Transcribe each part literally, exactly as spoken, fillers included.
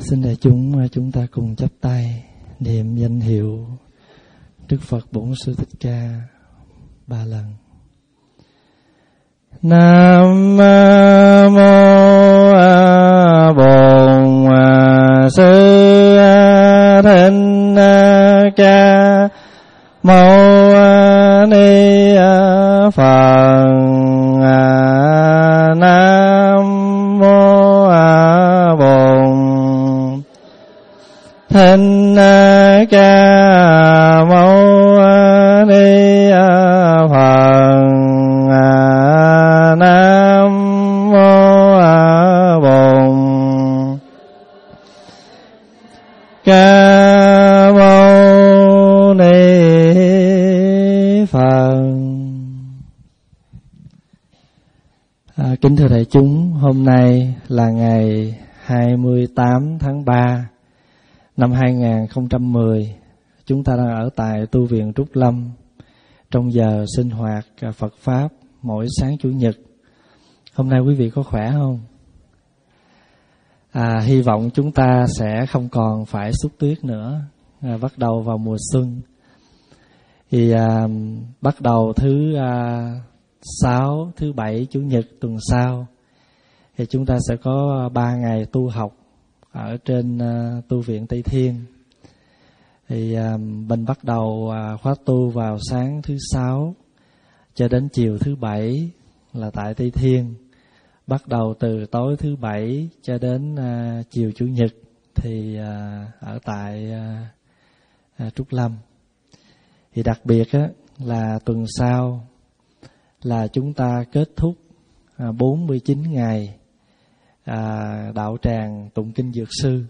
Xin đại chúng chúng ta cùng chắp tay niệm danh hiệu Đức Phật Bổn Sư Thích Ca ba lần. Nam mô Bổn Sư Thích Ca Mâu Ni Phật. Nam mô Bổn Thích Ca Mâu Ni Phật. Nam mô Bổn Ca Mâu Ni Phật. À, kính thưa đại chúng, hôm nay là ngày hai mươi tám tháng ba năm hai nghìn không trăm mười. Chúng ta đang ở tại tu viện Trúc Lâm trong giờ sinh hoạt Phật Pháp mỗi sáng Chủ nhật. Hôm nay quý vị có khỏe không? À, hy vọng chúng ta sẽ không còn phải xúc tuyết nữa. À, bắt đầu vào mùa xuân thì à, bắt đầu thứ à, sáu, thứ bảy, Chủ nhật tuần sau thì chúng ta sẽ có ba ngày tu học ở trên uh, tu viện Tây Thiên. Thì uh, mình bắt đầu uh, khóa tu vào sáng thứ sáu cho đến chiều thứ bảy là tại Tây Thiên. Bắt đầu từ tối thứ bảy cho đến uh, chiều Chủ nhật thì uh, ở tại uh, uh, Trúc Lâm. Thì đặc biệt á, là tuần sau là chúng ta kết thúc uh, bốn mươi chín ngày À, đạo tràng tụng kinh Dược Sư.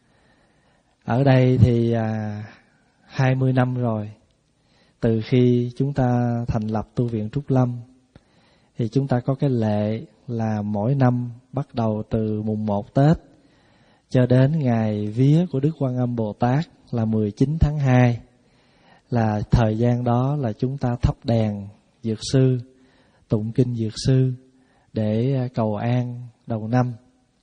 Ở đây thì à, hai mươi năm rồi, từ khi chúng ta thành lập tu viện Trúc Lâm thì chúng ta có cái lệ là mỗi năm bắt đầu từ mùng một Tết cho đến ngày vía của Đức Quan Âm Bồ Tát là mười chín tháng hai, là thời gian đó là chúng ta thắp đèn Dược Sư, tụng kinh Dược Sư để cầu an đầu năm.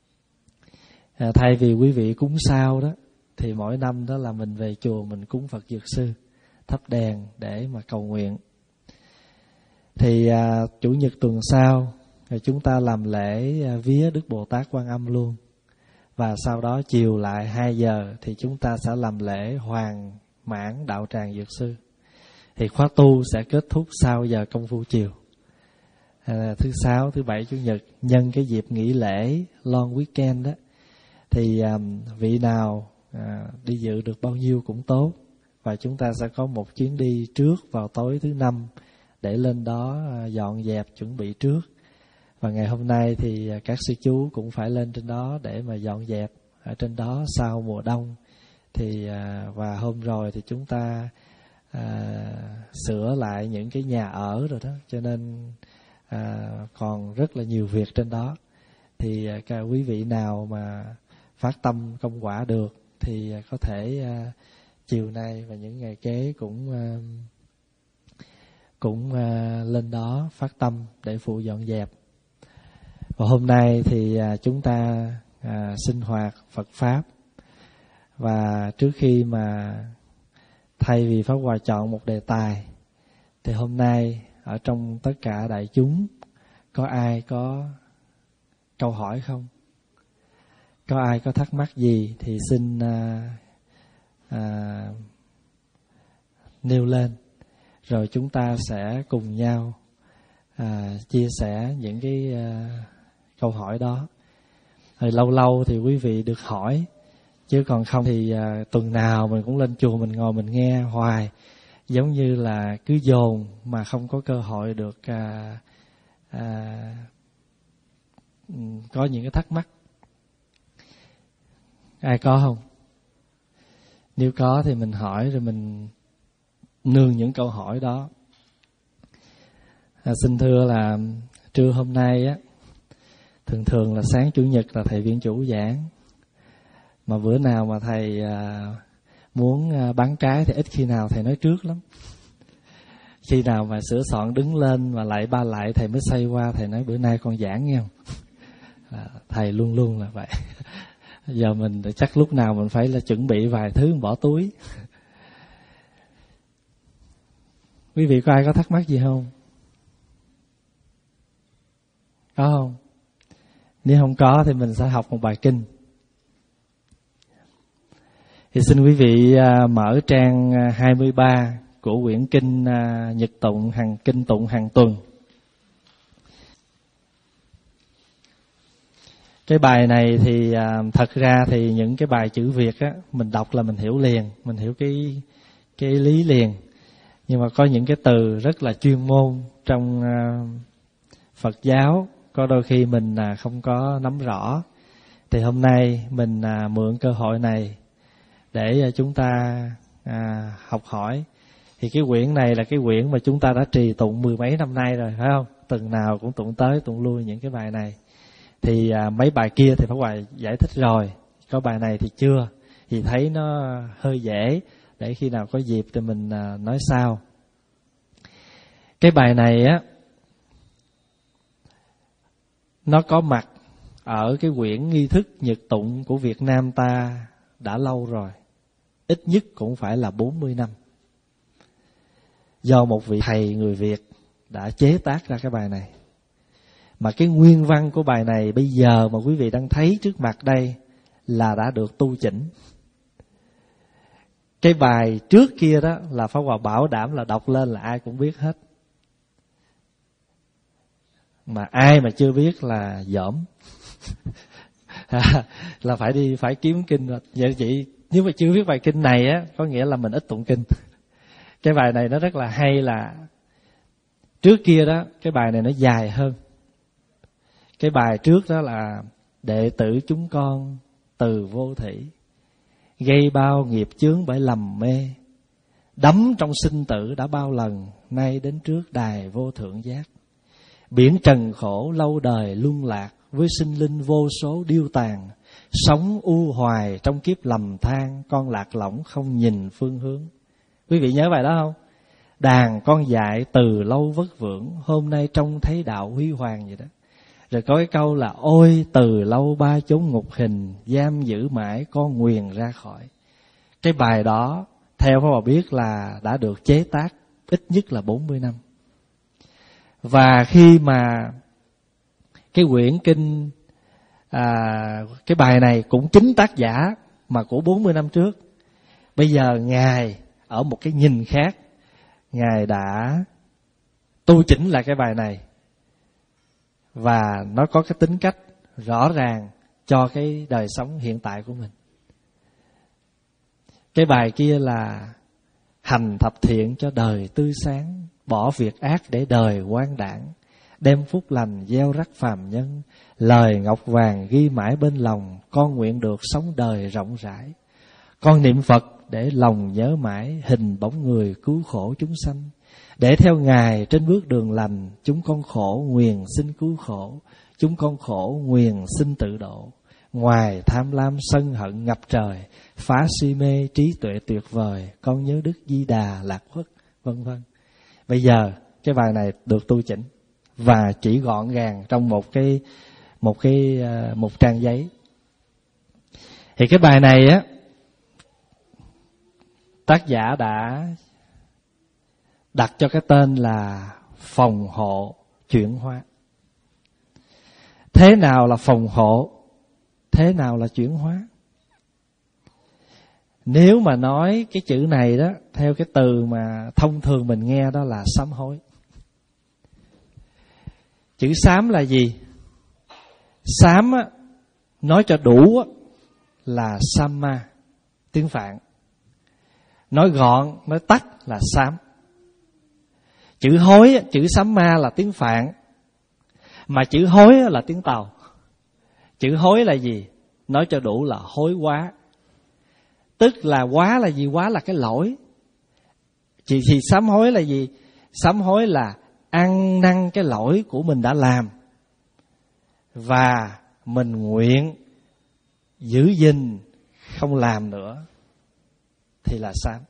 À, thay vì quý vị cúng sao đó thì mỗi năm đó là mình về chùa mình cúng Phật Dược Sư, thắp đèn để mà cầu nguyện. Thì à, Chủ nhật tuần sau thì chúng ta làm lễ à, vía Đức Bồ Tát Quan Âm luôn. Và sau đó chiều lại hai giờ thì chúng ta sẽ làm lễ Hoàng Mãn Đạo Tràng Dược Sư. Thì khóa tu sẽ kết thúc sau giờ công phu chiều. À, thứ sáu, thứ bảy, Chủ nhật nhân cái dịp nghỉ lễ long weekend đó thì um, vị nào à, đi dự được bao nhiêu cũng tốt. Và chúng ta sẽ có một chuyến đi trước vào tối thứ năm để lên đó à, dọn dẹp chuẩn bị trước. Và ngày hôm nay thì à, các sư chú cũng phải lên trên đó để mà dọn dẹp ở trên đó sau mùa đông. Thì à, và hôm rồi thì chúng ta à, sửa lại những cái nhà ở rồi đó, cho nên à, còn rất là nhiều việc trên đó. Thì à, các quý vị nào mà phát tâm công quả được thì có thể uh, chiều nay và những ngày kế cũng uh, cũng uh, lên đó phát tâm để phụ dọn dẹp. Và hôm nay thì uh, chúng ta uh, sinh hoạt Phật Pháp. Và trước khi mà thay vì Pháp Hòa chọn một đề tài thì hôm nay ở trong tất cả đại chúng có ai có câu hỏi không? Có ai có thắc mắc gì thì xin à, à, nêu lên, rồi chúng ta sẽ cùng nhau à, chia sẻ những cái à, câu hỏi đó. Rồi lâu lâu thì quý vị được hỏi, chứ còn không thì à, tuần nào mình cũng lên chùa mình ngồi mình nghe hoài, giống như là cứ dồn mà không có cơ hội được à, à, có những cái thắc mắc. Ai có không? Nếu có thì mình hỏi rồi mình nương những câu hỏi đó. À, xin thưa là trưa hôm nay á, thường thường là sáng Chủ nhật là thầy viện chủ giảng. Mà bữa nào mà thầy à, muốn à, bán trái thì ít khi nào thầy nói trước lắm. Khi nào mà sửa soạn đứng lên mà lại ba lại thầy mới xoay qua thầy nói bữa nay con giảng nghe không? À, thầy luôn luôn là vậy. Giờ mình chắc lúc nào mình phải là chuẩn bị vài thứ bỏ túi. Quý vị có ai có thắc mắc gì không? Có không? Nếu không có thì mình sẽ học một bài kinh. Thì xin quý vị mở trang hai mươi ba của quyển kinh Nhật Tụng hàng kinh tụng hàng tuần. Cái bài này thì thật ra thì những cái bài chữ Việt á, mình đọc là mình hiểu liền, mình hiểu cái cái lý liền. Nhưng mà có những cái từ rất là chuyên môn trong Phật giáo, có đôi khi mình không có nắm rõ. Thì hôm nay mình mượn cơ hội này để chúng ta à, học hỏi. Thì cái quyển này là cái quyển mà chúng ta đã trì tụng mười mấy năm nay rồi, phải không? Tuần nào cũng tụng tới tụng lui những cái bài này. Thì à, mấy bài kia thì Pháp Hòa giải thích rồi, có bài này thì chưa. Thì thấy nó hơi dễ, để khi nào có dịp thì mình à, nói sau. Cái bài này á, nó có mặt ở cái quyển nghi thức Nhật Tụng của Việt Nam ta đã lâu rồi, ít nhất cũng phải là bốn mươi năm. Do một vị thầy người Việt đã chế tác ra cái bài này. Mà cái nguyên văn của bài này bây giờ mà quý vị đang thấy trước mặt đây là đã được tu chỉnh. Cái bài trước kia đó là Pháp Hòa bảo đảm là đọc lên là ai cũng biết hết. Mà ai mà chưa biết là dởm. Là phải đi phải kiếm kinh rồi. Vậy chị, nếu mà chưa biết bài kinh này á, có nghĩa là mình ít tụng kinh. Cái bài này nó rất là hay là trước kia đó, cái bài này nó dài hơn. Cái bài trước đó là đệ tử chúng con từ vô thỉ, gây bao nghiệp chướng bởi lầm mê, đắm trong sinh tử đã bao lần, nay đến trước đài vô thượng giác. Biển trần khổ lâu đời luân lạc, với sinh linh vô số điêu tàn, sống u hoài trong kiếp lầm than, con lạc lõng không nhìn phương hướng. Quý vị nhớ bài đó không? Đàn con dại từ lâu vất vưởng, hôm nay trông thấy đạo huy hoàng vậy đó. Rồi có cái câu là ôi từ lâu ba chốn ngục hình, giam giữ mãi con nguyền ra khỏi. Cái bài đó theo Pháp Hòa biết là đã được chế tác ít nhất là bốn mươi năm. Và khi mà cái quyển kinh à, cái bài này cũng chính tác giả mà của bốn mươi năm trước. Bây giờ Ngài ở một cái nhìn khác, Ngài đã tu chỉnh lại cái bài này. Và nó có cái tính cách rõ ràng cho cái đời sống hiện tại của mình. Cái bài kia là hành thập thiện cho đời tươi sáng, bỏ việc ác để đời quang đảng, đem phúc lành gieo rắc phàm nhân, lời ngọc vàng ghi mãi bên lòng, con nguyện được sống đời rộng rãi. Con niệm Phật để lòng nhớ mãi, hình bóng người cứu khổ chúng sanh. Để theo Ngài trên bước đường lành, chúng con khổ nguyền xin cứu khổ, chúng con khổ nguyền xin tự độ. Ngoài tham lam sân hận ngập trời, phá si mê trí tuệ tuyệt vời, con nhớ Đức Di Đà lạc khuất, vân vân. Bây giờ cái bài này được tu chỉnh và chỉ gọn gàng trong một cái một cái một trang giấy. Thì cái bài này á, tác giả đã đặt cho cái tên là phòng hộ chuyển hóa. Thế nào là phòng hộ? Thế nào là chuyển hóa? Nếu mà nói cái chữ này đó, theo cái từ mà thông thường mình nghe đó là sám hối. Chữ sám là gì? Sám á, nói cho đủ á, là samma, tiếng Phạn. Nói gọn, nói tắt là sám. Chữ hối, chữ sám ma là tiếng Phạn, mà chữ hối là tiếng Tàu. Chữ hối là gì? Nói cho đủ là hối quá. Tức là quá là gì? Quá là cái lỗi. Thì, thì sám hối là gì? Sám hối là ăn năn cái lỗi của mình đã làm, và mình nguyện giữ gìn không làm nữa, thì là sám.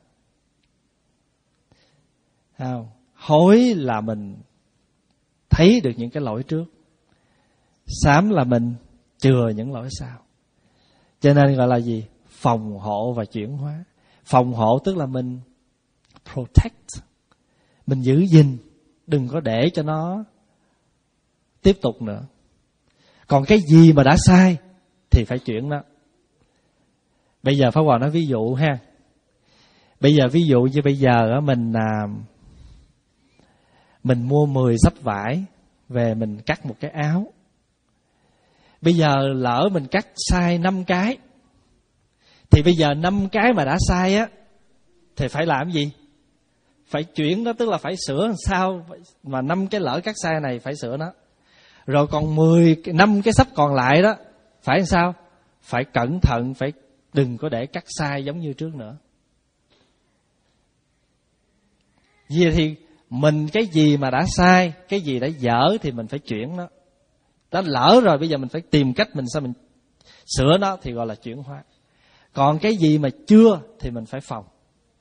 Không? Hối là mình thấy được những cái lỗi trước, sám là mình chừa những lỗi sau. Cho nên gọi là gì? Phòng hộ và chuyển hóa. Phòng hộ tức là mình protect, mình giữ gìn, đừng có để cho nó tiếp tục nữa. Còn cái gì mà đã sai thì phải chuyển nó. Bây giờ Pháp Hòa nói ví dụ ha. Bây giờ ví dụ như bây giờ mình à, mình mua mười xấp vải về mình cắt một cái áo. Bây giờ lỡ mình cắt sai năm cái, thì bây giờ năm cái mà đã sai á thì phải làm gì? Phải chuyển nó, tức là phải sửa làm sao mà năm cái lỡ cắt sai này phải sửa nó. Rồi còn mười, năm cái xấp còn lại đó phải làm sao? Phải cẩn thận, phải đừng có để cắt sai giống như trước nữa. Vì thì mình cái gì mà đã sai, cái gì đã dở thì mình phải chuyển nó. Đã lỡ rồi bây giờ mình phải tìm cách mình sao mình sửa nó thì gọi là chuyển hóa. Còn cái gì mà chưa thì mình phải phòng.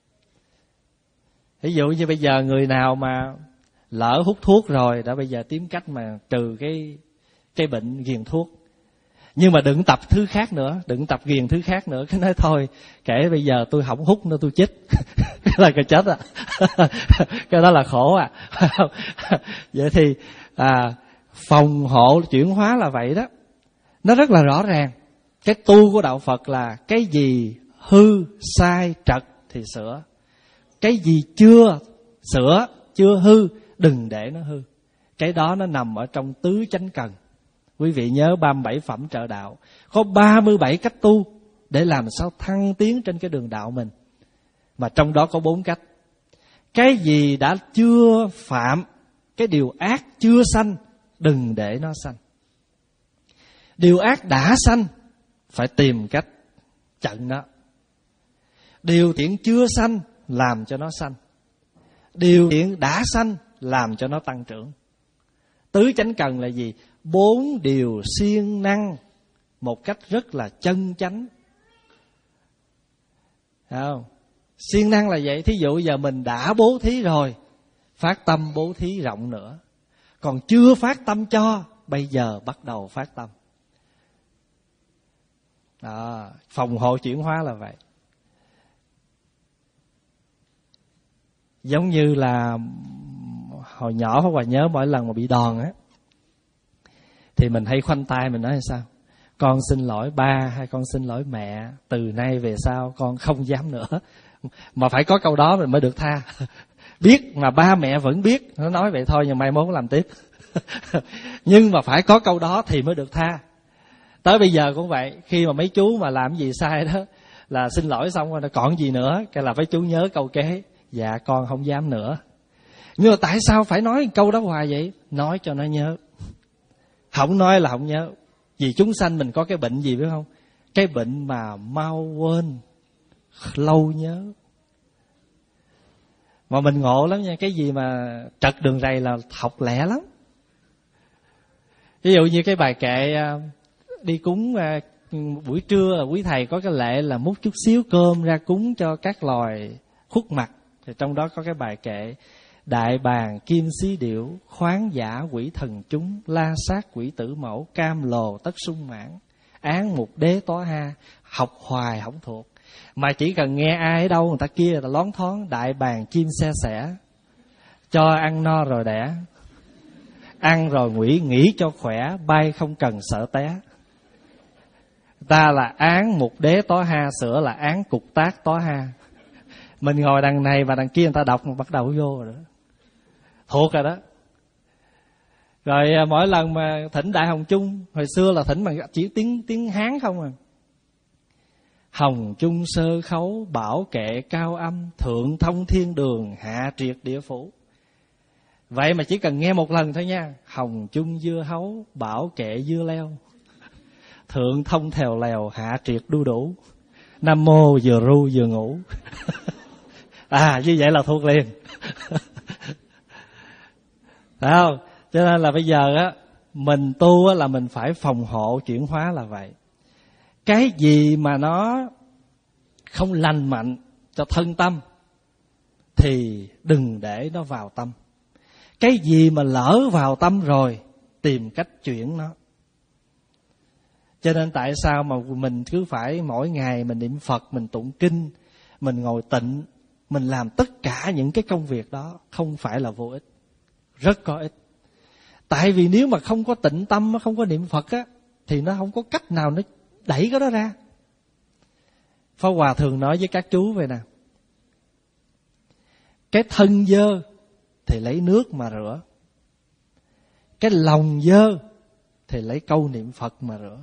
Ví dụ như bây giờ người nào mà lỡ hút thuốc rồi, đã bây giờ tìm cách mà trừ cái cái bệnh ghiền thuốc. Nhưng mà đừng tập thứ khác nữa, đừng tập ghiền thứ khác nữa. Cái nói thôi, kể bây giờ tôi không hút nữa tôi chết. Cái là cái chết à. Cái đó là khổ à. Vậy thì à, phòng hộ chuyển hóa là vậy đó. Nó rất là rõ ràng. Cái tu của đạo Phật là cái gì hư, sai, trật thì sửa. Cái gì chưa sửa, chưa hư, đừng để nó hư. Cái đó nó nằm ở trong tứ chánh cần. Quý vị nhớ ba mươi bảy phẩm trợ đạo. Có ba mươi bảy cách tu để làm sao thăng tiến trên cái đường đạo mình. Mà trong đó có bốn cách. Cái gì đã chưa phạm, cái điều ác chưa sanh, đừng để nó sanh. Điều ác đã sanh, phải tìm cách chặn nó. Điều thiện chưa sanh, làm cho nó sanh. Điều thiện đã sanh, làm cho nó tăng trưởng. Tứ chánh cần là gì? Bốn điều siêng năng một cách rất là chân chánh. Thấy không? Siêng năng là vậy. Thí dụ giờ mình đã bố thí rồi, phát tâm bố thí rộng nữa. Còn chưa phát tâm cho, bây giờ bắt đầu phát tâm. Đó, phòng hộ chuyển hóa là vậy. Giống như là hồi nhỏ Pháp Hòa nhớ mỗi lần mà bị đòn á, thì mình hay khoanh tay mình nói là sao? Con xin lỗi ba hay con xin lỗi mẹ, từ nay về sau con không dám nữa. Mà phải có câu đó mình mới được tha. Biết mà ba mẹ vẫn biết, nó nói vậy thôi nhưng mai mốt làm tiếp. Nhưng mà phải có câu đó thì mới được tha. Tới bây giờ cũng vậy, khi mà mấy chú mà làm gì sai đó là xin lỗi xong rồi nó còn gì nữa, cái là phải chú nhớ câu kế, dạ con không dám nữa. Nhưng mà tại sao phải nói câu đó hoài vậy? Nói cho nó nhớ. Không nói là không nhớ. Vì chúng sanh mình có cái bệnh gì biết không? Cái bệnh mà mau quên, lâu nhớ. Mà mình ngộ lắm nha. Cái gì mà trật đường rầy là học lẹ lắm. Ví dụ như cái bài kệ đi cúng buổi trưa, quý thầy có cái lệ là múc chút xíu cơm ra cúng cho các loài khuất mặt. Thì trong đó có cái bài kệ: đại bàng kim xí điểu, khoáng giả quỷ thần chúng, la sát quỷ tử mẫu, cam lồ tất sung mãn, án mục đế tó ha. Học hoài không thuộc, mà chỉ cần nghe ai ở đâu người ta kia người ta lón thoáng: đại bàng chim xe sẻ, cho ăn no rồi đẻ, ăn rồi nghỉ nghỉ cho khỏe, bay không cần sợ té. Ta là án mục đế tó ha, sửa là án cục tác tó ha. Mình ngồi đằng này và đằng kia người ta đọc mà bắt đầu vô rồi đó. Thuộc rồi đó. Rồi mỗi lần mà thỉnh Đại Hồng Chung, hồi xưa là thỉnh bằng chỉ tiếng tiếng Hán không à. Hồng Chung sơ khấu, bảo kệ cao âm, thượng thông thiên đường, hạ triệt địa phủ. Vậy mà chỉ cần nghe một lần thôi nha. Hồng Chung dưa hấu, bảo kệ dưa leo, thượng thông thèo lèo, hạ triệt đu đủ. Nam mô vừa ru vừa ngủ. À như vậy là thuộc liền. Phải không? Cho nên là bây giờ á, mình tu á là mình phải phòng hộ chuyển hóa là vậy. Cái gì mà nó không lành mạnh cho thân tâm thì đừng để nó vào tâm. Cái gì mà lỡ vào tâm rồi, tìm cách chuyển nó. Cho nên tại sao mà mình cứ phải mỗi ngày mình niệm Phật, mình tụng kinh, mình ngồi tịnh, mình làm tất cả những cái công việc đó không phải là vô ích, rất có ích. Tại vì nếu mà không có tịnh tâm, không có niệm Phật á, thì nó không có cách nào nó đẩy cái đó ra. Pháp Hòa thường nói với các chú vậy nè: cái thân dơ thì lấy nước mà rửa, cái lòng dơ thì lấy câu niệm Phật mà rửa.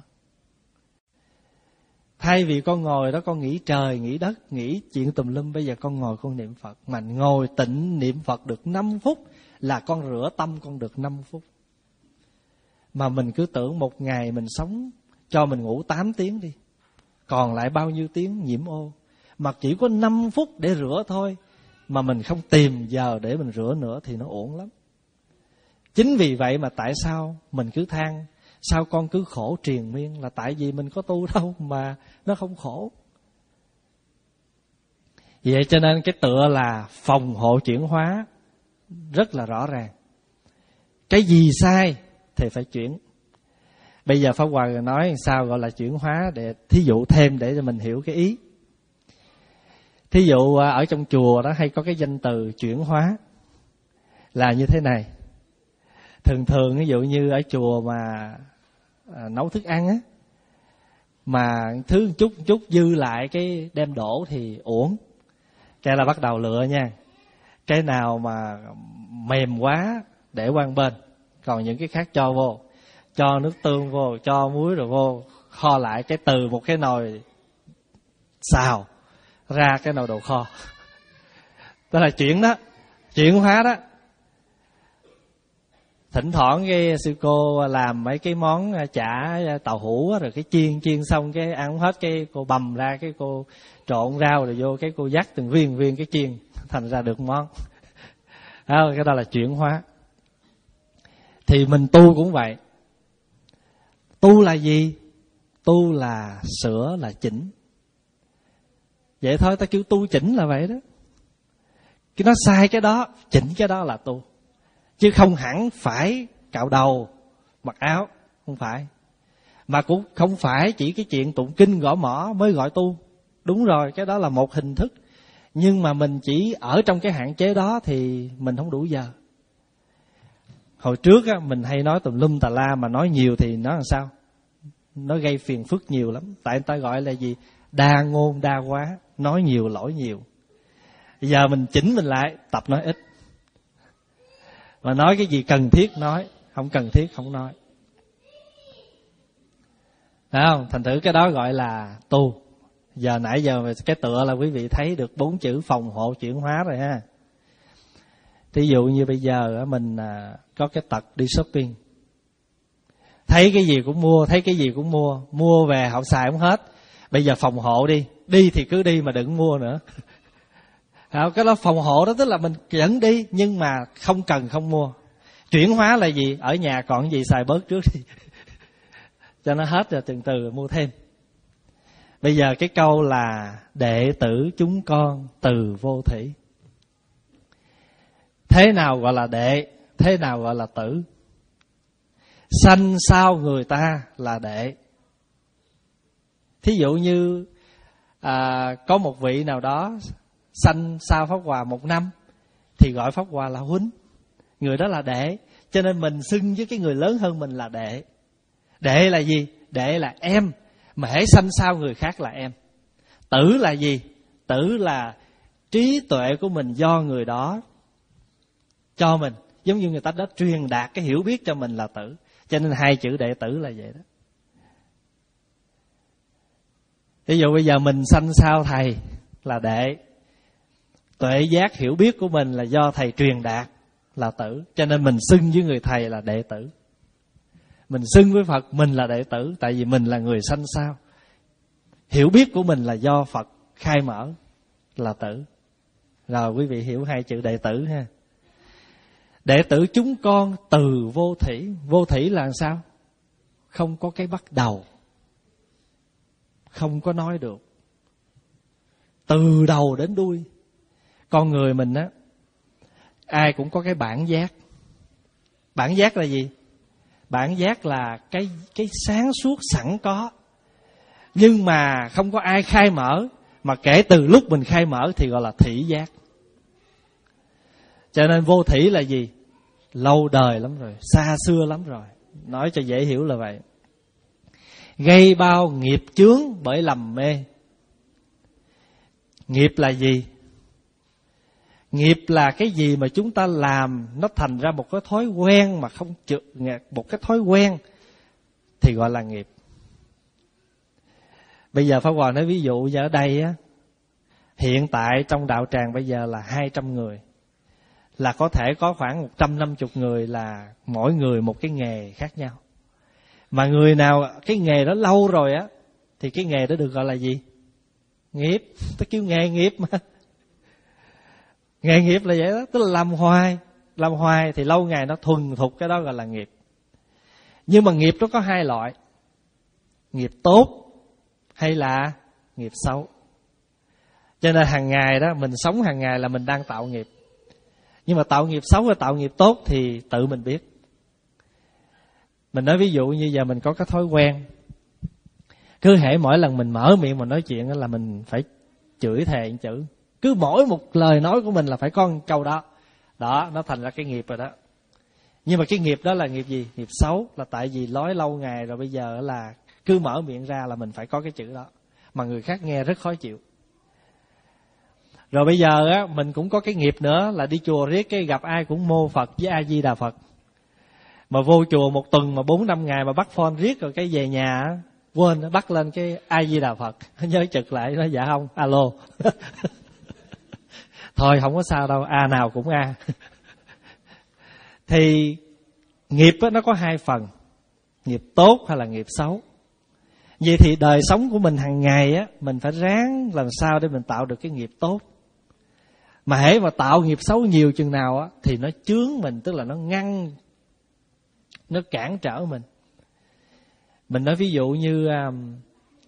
Thay vì con ngồi đó con nghĩ trời, nghĩ đất, nghĩ chuyện tùm lum, bây giờ con ngồi con niệm Phật. Mà ngồi tịnh niệm Phật được năm phút là con rửa tâm con được năm phút. Mà mình cứ tưởng một ngày mình sống, cho mình ngủ tám tiếng đi, còn lại bao nhiêu tiếng nhiễm ô. Mà chỉ có năm phút để rửa thôi, mà mình không tìm giờ để mình rửa nữa thì nó uổng lắm. Chính vì vậy mà tại sao mình cứ than sao con cứ khổ triền miên, là tại vì mình có tu đâu mà nó không khổ. Vậy cho nên cái tựa là phòng hộ chuyển hóa rất là rõ ràng. Cái gì sai thì phải chuyển. Bây giờ Pháp Hòa nói sao gọi là chuyển hóa, để thí dụ thêm để cho mình hiểu cái ý. Thí dụ ở trong chùa đó hay có cái danh từ chuyển hóa là như thế này. Thường thường ví dụ như ở chùa mà à, nấu thức ăn á, mà thứ chút chút dư lại cái đem đổ thì uổng. Cái là bắt đầu lựa nha. Cái nào mà mềm quá để qua bên, còn những cái khác cho vô, cho nước tương vô, cho muối rồi vô, kho lại cái từ một cái nồi xào ra cái nồi đồ kho. Đó là chuyển đó, chuyển hóa đó. Thỉnh thoảng cái sư cô làm mấy cái món chả tàu hũ rồi cái chiên chiên xong cái ăn không hết, cái cô bầm ra, cái cô trộn rau rồi vô, cái cô dắt từng viên viên cái chiên thành ra được món. Đó, cái đó là chuyển hóa. Thì mình tu cũng vậy. Tu là gì? Tu là sửa, là chỉnh. Vậy thôi, ta kêu tu chỉnh là vậy đó. Cái nó sai cái đó, chỉnh cái đó là tu. Chứ không hẳn phải cạo đầu, mặc áo, không phải. Mà cũng không phải chỉ cái chuyện tụng kinh gõ mõ mới gọi tu. Đúng rồi, cái đó là một hình thức. Nhưng mà mình chỉ ở trong cái hạn chế đó thì mình không đủ giờ. Hồi trước á, mình hay nói tùm lum tà la, mà nói nhiều thì nó làm sao? Nó gây phiền phức nhiều lắm. Tại người ta gọi là gì? Đa ngôn đa quá, nói nhiều lỗi nhiều. Bây giờ mình chỉnh mình lại, tập nói ít. Mà nói cái gì cần thiết nói, không cần thiết không nói. Thấy không? Thành thử cái đó gọi là tu. Giờ nãy giờ cái tựa là quý vị thấy được bốn chữ phòng hộ chuyển hóa rồi ha. Thí dụ như bây giờ mình có cái tật đi shopping, thấy cái gì cũng mua, thấy cái gì cũng mua, mua về không xài không hết. Bây giờ phòng hộ đi, đi thì cứ đi mà đừng mua nữa. Cái đó phòng hộ đó, tức là mình dẫn đi nhưng mà không cần không mua. Chuyển hóa là gì? Ở nhà còn gì xài bớt trước đi cho nó hết rồi từ từ mua thêm. Bây giờ cái câu là đệ tử chúng con từ vô thủy. Thế nào gọi là đệ? Thế nào gọi là tử? Sanh sau người ta là đệ. Thí dụ như à, có một vị nào đó sanh sau Pháp Hòa một năm thì gọi Pháp Hòa là huynh, người đó là đệ. Cho nên mình xưng với cái người lớn hơn mình là đệ. Đệ là gì? Đệ là em, mà hễ sanh sau người khác là em. Tử là gì? Tử là trí tuệ của mình do người đó cho mình, giống như người ta đã truyền đạt cái hiểu biết cho mình là tử. Cho nên hai chữ đệ tử là vậy đó. Ví dụ bây giờ mình sanh sau thầy là đệ, tuệ giác hiểu biết của mình là do thầy truyền đạt là tử. Cho nên mình xưng với người thầy là đệ tử. Mình xưng với Phật mình là đệ tử, tại vì mình là người sanh sau. Hiểu biết của mình là do Phật khai mở là tử. Rồi quý vị hiểu hai chữ đệ tử ha. Đệ tử chúng con từ vô thủy. Vô thủy là sao? Không có cái bắt đầu, không có nói được, từ đầu đến đuôi. Con người mình á, ai cũng có cái bản giác. Bản giác là gì? Bản giác là cái cái sáng suốt sẵn có, nhưng mà không có ai khai mở, mà kể từ lúc mình khai mở thì gọi là thủy giác. Cho nên vô thủy là gì? Lâu đời lắm rồi, xa xưa lắm rồi. Nói cho dễ hiểu là vậy. Gây bao nghiệp chướng bởi lầm mê. Nghiệp là gì? Nghiệp là cái gì mà chúng ta làm nó thành ra một cái thói quen mà không chịu, một cái thói quen thì gọi là nghiệp. Bây giờ Pháp Hòa nói ví dụ như ở đây á, hiện tại trong đạo tràng bây giờ là hai trăm người, là có thể có khoảng một trăm năm mươi người là mỗi người một cái nghề khác nhau. Mà người nào cái nghề đó lâu rồi á thì cái nghề đó được gọi là gì? Nghiệp. Tôi kêu nghề nghiệp mà. Nghề nghiệp là vậy đó, tức là làm hoài. Làm hoài thì lâu ngày nó thuần thục, cái đó gọi là nghiệp. Nhưng mà nghiệp nó có hai loại: nghiệp tốt hay là nghiệp xấu. Cho nên hàng ngày đó, mình sống hàng ngày là mình đang tạo nghiệp. Nhưng mà tạo nghiệp xấu hay tạo nghiệp tốt thì tự mình biết. Mình nói ví dụ như giờ mình có cái thói quen, cứ hễ mỗi lần mình mở miệng mà nói chuyện là mình phải chửi thề một chữ. Cứ mỗi một lời nói của mình là phải có một câu đó. Đó, nó thành ra cái nghiệp rồi đó. Nhưng mà cái nghiệp đó là nghiệp gì? Nghiệp xấu, là tại vì nói lâu ngày rồi bây giờ là cứ mở miệng ra là mình phải có cái chữ đó, mà người khác nghe rất khó chịu. Rồi bây giờ á, mình cũng có cái nghiệp nữa là đi chùa riết cái gặp ai cũng mô Phật với A Di Đà Phật. Mà vô chùa một tuần mà bốn năm ngày mà bắt phone riết rồi cái về nhà á, quên nó bắt lên cái A Di Đà Phật, nhớ trực lại nói dạ không, alo. Thôi không có sao đâu, A nào cũng A. Thì nghiệp á, nó có hai phần: nghiệp tốt hay là nghiệp xấu. Vậy thì đời sống của mình hàng ngày á, mình phải ráng làm sao để mình tạo được cái nghiệp tốt. Mà hễ mà tạo nghiệp xấu nhiều chừng nào á, thì nó chướng mình, tức là nó ngăn, nó cản trở mình. Mình nói ví dụ như um,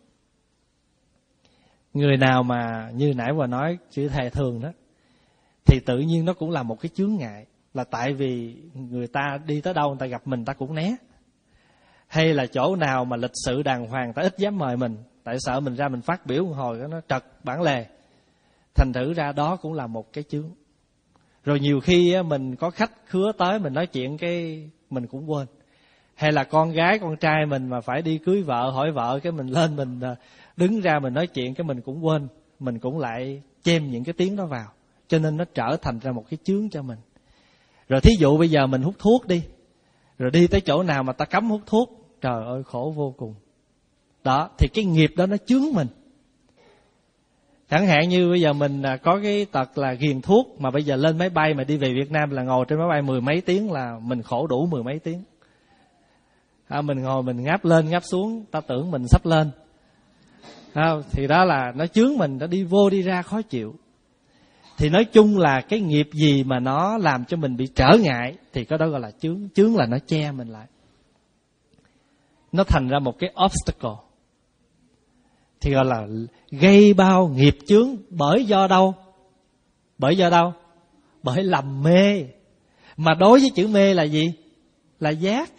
người nào mà như nãy vừa nói chữ thề thường đó, thì tự nhiên nó cũng là một cái chướng ngại. Là tại vì người ta đi tới đâu người ta gặp mình ta cũng né. Hay là chỗ nào mà lịch sự đàng hoàng ta ít dám mời mình, tại sợ mình ra mình phát biểu một hồi nó trật bản lề. Thành thử ra đó cũng là một cái chướng. Rồi nhiều khi mình có khách khứa tới mình nói chuyện cái mình cũng quên. Hay là con gái con trai mình mà phải đi cưới vợ hỏi vợ, cái mình lên mình đứng ra mình nói chuyện cái mình cũng quên. Mình cũng lại chêm những cái tiếng đó vào. Cho nên nó trở thành ra một cái chướng cho mình. Rồi thí dụ bây giờ mình hút thuốc đi, rồi đi tới chỗ nào mà ta cấm hút thuốc, trời ơi khổ vô cùng. Đó, thì cái nghiệp đó nó chướng mình. Chẳng hạn như bây giờ mình có cái tật là ghiền thuốc, mà bây giờ lên máy bay mà đi về Việt Nam là ngồi trên máy bay mười mấy tiếng là mình khổ đủ mười mấy tiếng. À, mình ngồi mình ngáp lên ngáp xuống, ta tưởng mình sắp lên. À, thì đó là nó chướng mình, nó đi vô đi ra khó chịu. Thì nói chung là cái nghiệp gì mà nó làm cho mình bị trở ngại thì cái đó gọi là chướng. Chướng là nó che mình lại, nó thành ra một cái obstacle. Thì gọi là gây bao nghiệp chướng. Bởi do đâu? Bởi do đâu? Bởi lầm mê. Mà đối với chữ mê là gì? Là giác.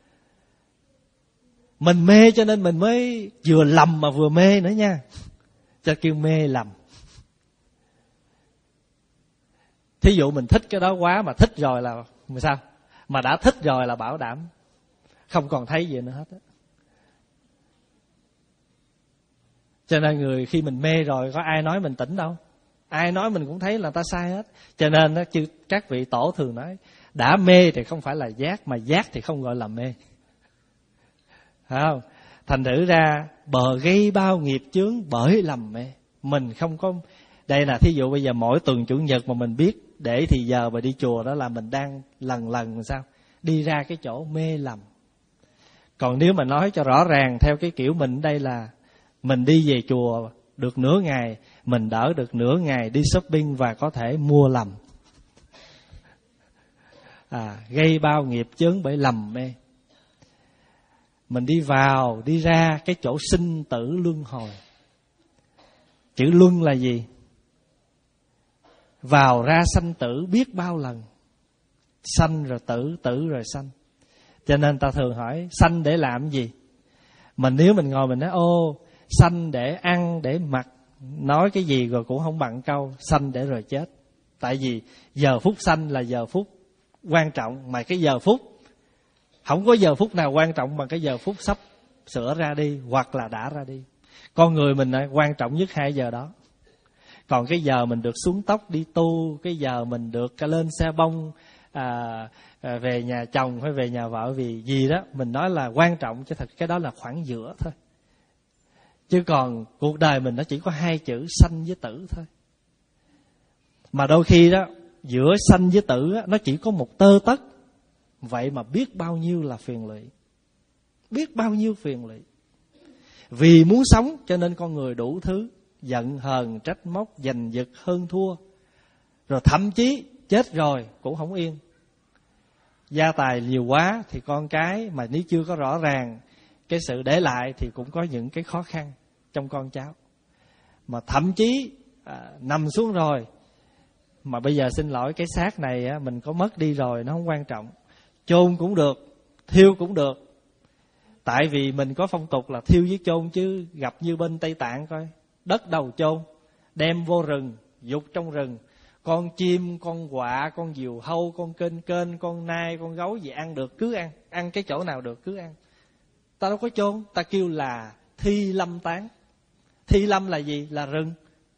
Mình mê cho nên mình mới vừa lầm mà vừa mê nữa nha. Cho kêu mê lầm. Thí dụ mình thích cái đó quá, mà thích rồi là sao? Mà đã thích rồi là bảo đảm không còn thấy gì nữa hết á. Cho nên người khi mình mê rồi có ai nói mình tỉnh đâu. Ai nói mình cũng thấy là ta sai hết. Cho nên đó, chứ các vị tổ thường nói đã mê thì không phải là giác, mà giác thì không gọi là mê. Phải không? Thành thử ra bờ gây bao nghiệp chướng bởi lầm mê. Mình không có. Đây là thí dụ bây giờ mỗi tuần chủ nhật mà mình biết để thì giờ mà đi chùa, đó là mình đang lần lần sao đi ra cái chỗ mê lầm. Còn nếu mà nói cho rõ ràng theo cái kiểu mình đây là mình đi về chùa được nửa ngày, mình đỡ được nửa ngày đi shopping và có thể mua lầm. À, gây bao nghiệp chướng bởi lầm mê. Mình đi vào đi ra cái chỗ sinh tử luân hồi. Chữ luân là gì? Vào ra sanh tử biết bao lần. Sanh rồi tử, tử rồi sanh. Cho nên ta thường hỏi sanh để làm gì. Mà nếu mình ngồi mình nói ô sanh để ăn để mặc, nói cái gì rồi cũng không bằng câu sanh để rồi chết. Tại vì giờ phút sanh là giờ phút quan trọng, mà cái giờ phút không có giờ phút nào quan trọng bằng cái giờ phút sắp sửa ra đi hoặc là đã ra đi. Con người mình quan trọng nhất hai giờ đó. Còn cái giờ mình được xuống tóc đi tu, cái giờ mình được lên xe bông à, à, về nhà chồng hay về nhà vợ vì gì đó, mình nói là quan trọng, chứ thật cái đó là khoảng giữa thôi. Chứ còn cuộc đời mình nó chỉ có hai chữ sanh với tử thôi. Mà đôi khi đó giữa sanh với tử đó, nó chỉ có một tơ tấc. Vậy mà biết bao nhiêu là phiền lụy, biết bao nhiêu phiền lụy. Vì muốn sống cho nên con người đủ thứ, giận hờn trách móc, giành giật hơn thua, rồi thậm chí chết rồi cũng không yên. Gia tài nhiều quá thì con cái mà nếu chưa có rõ ràng cái sự để lại thì cũng có những cái khó khăn trong con cháu. Mà thậm chí à, nằm xuống rồi mà bây giờ xin lỗi cái xác này á, mình có mất đi rồi nó không quan trọng, chôn cũng được, thiêu cũng được. Tại vì mình có phong tục là thiêu với chôn, chứ gặp như bên Tây Tạng coi, đất đầu chôn, đem vô rừng, dục trong rừng, con chim, con quạ, con diều hâu, con kênh kênh, con nai, con gấu gì ăn được cứ ăn, ăn cái chỗ nào được cứ ăn. Ta đâu có chôn, ta kêu là thi lâm tán. Thi lâm là gì? Là rừng,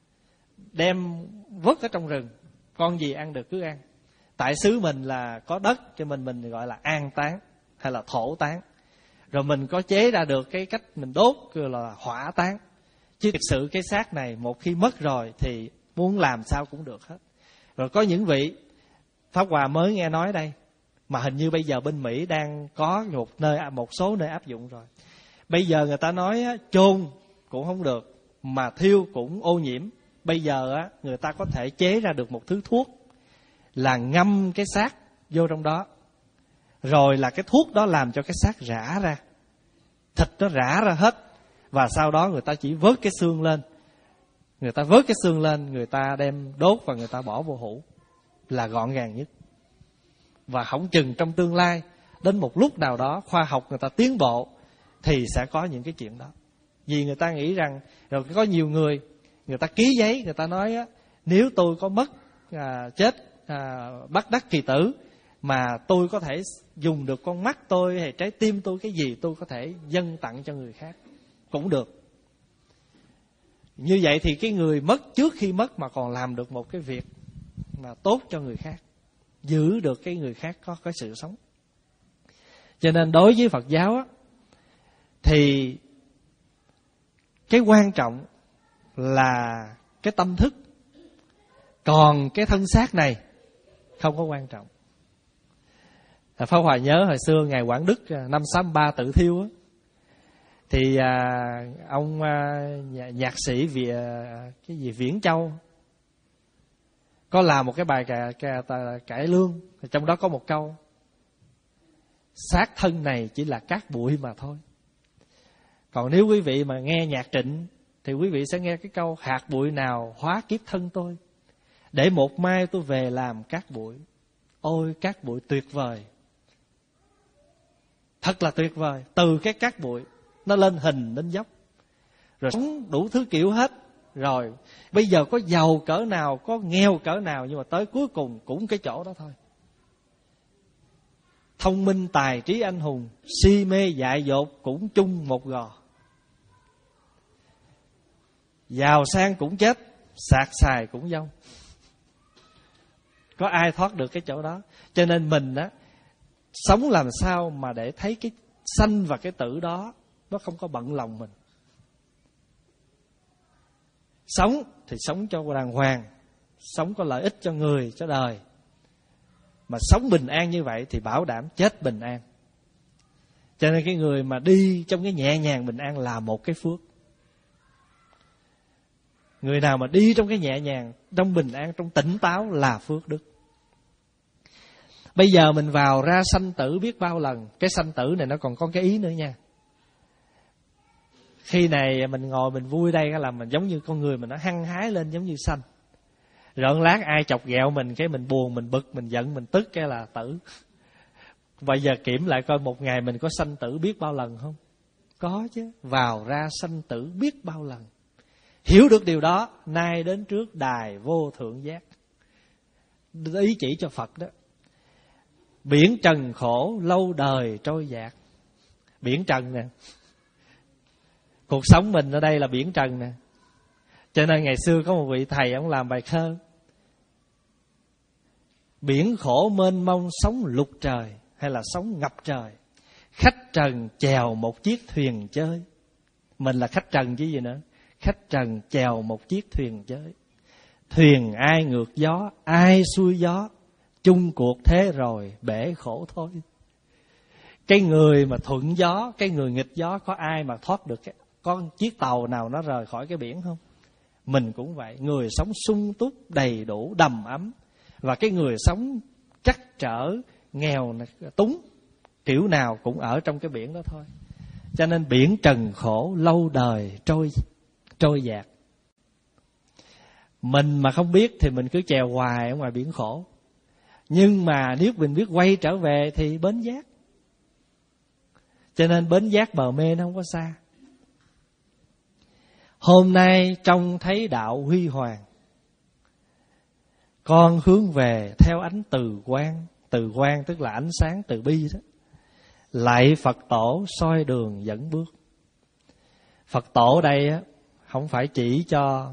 đem vứt ở trong rừng, con gì ăn được cứ ăn. Tại xứ mình là có đất cho mình mình gọi là an táng hay là thổ táng. Rồi mình có chế ra được cái cách mình đốt kêu là hỏa táng. Chứ thực sự cái xác này một khi mất rồi thì muốn làm sao cũng được hết. Rồi có những vị Pháp Hòa mới nghe nói đây, mà hình như bây giờ bên Mỹ đang có một nơi một số nơi áp dụng rồi. Bây giờ người ta nói á, chôn cũng không được, mà thiêu cũng ô nhiễm. Bây giờ á, người ta có thể chế ra được một thứ thuốc là ngâm cái xác vô trong đó, rồi là cái thuốc đó làm cho cái xác rã ra, thịt nó rã ra hết. Và sau đó người ta chỉ vớt cái xương lên, người ta vớt cái xương lên, người ta đem đốt và người ta bỏ vô hũ, là gọn gàng nhất. Và không chừng trong tương lai đến một lúc nào đó khoa học người ta tiến bộ thì sẽ có những cái chuyện đó. Vì người ta nghĩ rằng, rồi có nhiều người người ta ký giấy, người ta nói á, nếu tôi có mất à, chết à, bất đắc kỳ tử mà tôi có thể dùng được con mắt tôi hay trái tim tôi, cái gì tôi có thể dâng tặng cho người khác cũng được. Như vậy thì cái người mất trước khi mất mà còn làm được một cái việc mà tốt cho người khác, giữ được cái người khác có cái sự sống. Cho nên đối với Phật giáo á, thì cái quan trọng là cái tâm thức, còn cái thân xác này không có quan trọng. Pháp Hòa nhớ hồi xưa Ngài Quảng Đức năm sáu ba tự thiêu á, thì à, ông à, nhạc sĩ vì à, cái gì Viễn Châu có làm một cái bài cải, cải, cải lương, trong đó có một câu: xác thân này chỉ là cát bụi mà thôi. Còn nếu quý vị mà nghe nhạc Trịnh thì quý vị sẽ nghe cái câu: hạt bụi nào hóa kiếp thân tôi, để một mai tôi về làm cát bụi. Ôi cát bụi tuyệt vời, thật là tuyệt vời. Từ cái cát bụi nó lên hình lên dốc, rồi sống đủ thứ kiểu hết. Rồi bây giờ có giàu cỡ nào, có nghèo cỡ nào, nhưng mà tới cuối cùng cũng cái chỗ đó thôi. Thông minh tài trí anh hùng, si mê dại dột cũng chung một gò. Giàu sang cũng chết, sạc xài cũng dông. Có ai thoát được cái chỗ đó. Cho nên mình á, sống làm sao mà để thấy cái sanh và cái tử đó nó không có bận lòng mình. Sống thì sống cho đàng hoàng, sống có lợi ích cho người, cho đời. Mà sống bình an như vậy thì bảo đảm chết bình an. Cho nên cái người mà đi trong cái nhẹ nhàng bình an là một cái phước. Người nào mà đi trong cái nhẹ nhàng, trong bình an, trong tỉnh táo là phước đức. Bây giờ mình vào ra sanh tử biết bao lần. Cái sanh tử này nó còn có cái ý nữa nha. Khi này mình ngồi mình vui đây là mình giống như con người mình nó hăng hái lên giống như sanh. Rồi lát ai chọc ghẹo mình cái mình buồn, mình bực, mình giận, mình tức cái là tử. Bây giờ kiểm lại coi một ngày mình có sanh tử biết bao lần không? Có chứ, vào ra sanh tử biết bao lần. Hiểu được điều đó, nay đến trước đài vô thượng giác. Ý chỉ cho Phật đó. Biển trần khổ lâu đời trôi dạt. Biển trần nè, cuộc sống mình ở đây là biển trần nè. Cho nên ngày xưa có một vị thầy, ông làm bài thơ: biển khổ mênh mông sóng lục trời, hay là sóng ngập trời, khách trần chèo một chiếc thuyền chơi. Mình là khách trần chứ gì nữa. Khách trần chèo một chiếc thuyền chơi. Thuyền ai ngược gió, ai xuôi gió, chung cuộc thế rồi bể khổ thôi. Cái người mà thuận gió, cái người nghịch gió, có ai mà thoát được? Có chiếc tàu nào nó rời khỏi cái biển không? Mình cũng vậy. Người sống sung túc, đầy đủ, đầm ấm, và cái người sống trắc trở, nghèo, túng, kiểu nào cũng ở trong cái biển đó thôi. Cho nên biển trần khổ lâu đời trôi trôi dạt. Mình mà không biết thì mình cứ chèo hoài ở ngoài biển khổ. Nhưng mà nếu mình biết quay trở về thì bến giác. Cho nên bến giác bờ mê nó không có xa. Hôm nay trông thấy đạo huy hoàng, con hướng về theo ánh từ quang. Từ quang tức là ánh sáng từ bi đó. Lạy Phật tổ soi đường dẫn bước. Phật tổ đây á, không phải chỉ cho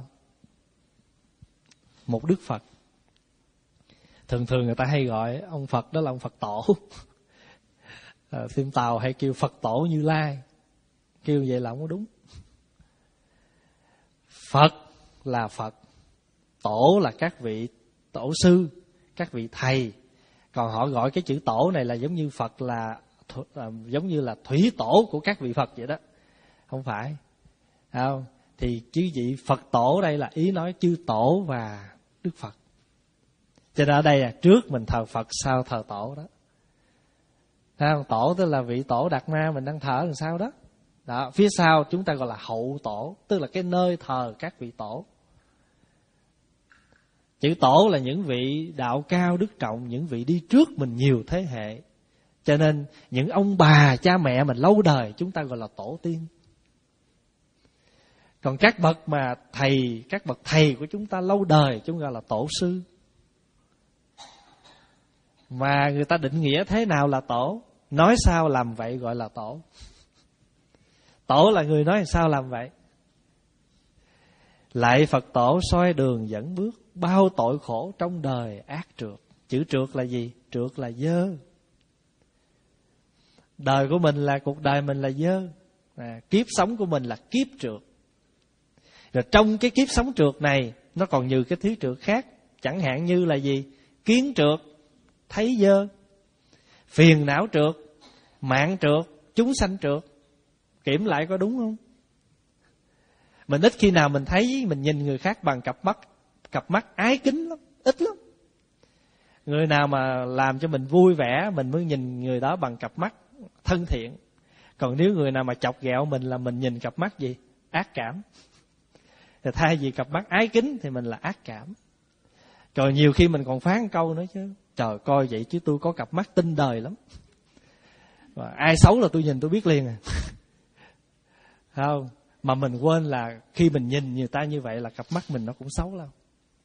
một Đức Phật. Thường thường người ta hay gọi ông Phật đó là ông Phật tổ. À, phim Tàu hay kêu Phật tổ Như Lai. Kêu vậy là không có đúng. Phật là Phật, tổ là các vị tổ sư, các vị thầy. Còn họ gọi cái chữ tổ này là giống như Phật là, là giống như là thủy tổ của các vị Phật vậy đó. Không phải. Không? Thì chứ vị Phật tổ đây là ý nói chư tổ và Đức Phật. Cho nên ở đây là trước mình thờ Phật, sau thờ tổ đó. Không? Tổ tức là vị tổ Đạt Ma mình đang thờ làm sao đó. Đó, phía sau chúng ta gọi là hậu tổ, tức là cái nơi thờ các vị tổ. Chữ tổ là những vị đạo cao đức trọng, những vị đi trước mình nhiều thế hệ. Cho nên những ông bà cha mẹ mình lâu đời chúng ta gọi là tổ tiên. Còn các bậc mà thầy, các bậc thầy của chúng ta lâu đời chúng ta gọi là tổ sư. Mà người ta định nghĩa thế nào là tổ, nói sao làm vậy gọi là tổ. Tổ là người nói sao làm vậy. Lạy Phật tổ soi đường dẫn bước, bao tội khổ trong đời ác trượt. Chữ trượt là gì? Trượt là dơ. Đời của mình là cuộc đời mình là dơ. À, kiếp sống của mình là kiếp trượt. Rồi trong cái kiếp sống trượt này nó còn nhiều cái thứ trượt khác. Chẳng hạn như là gì? Kiến trượt, thấy dơ. Phiền não trượt, mạng trượt, chúng sanh trượt. Kiểm lại có đúng không? Mình ít khi nào mình thấy, mình nhìn người khác bằng cặp mắt Cặp mắt ái kính lắm, ít lắm. Người nào mà làm cho mình vui vẻ, mình mới nhìn người đó bằng cặp mắt thân thiện. Còn nếu người nào mà chọc ghẹo mình là mình nhìn cặp mắt gì? Ác cảm. Thì thay vì cặp mắt ái kính thì mình là ác cảm. Rồi nhiều khi mình còn phán câu nữa chứ: trời, coi vậy chứ tôi có cặp mắt tinh đời lắm. Và ai xấu là tôi nhìn tôi biết liền à. Không? Mà mình quên là khi mình nhìn người ta như vậy là cặp mắt mình nó cũng xấu lắm.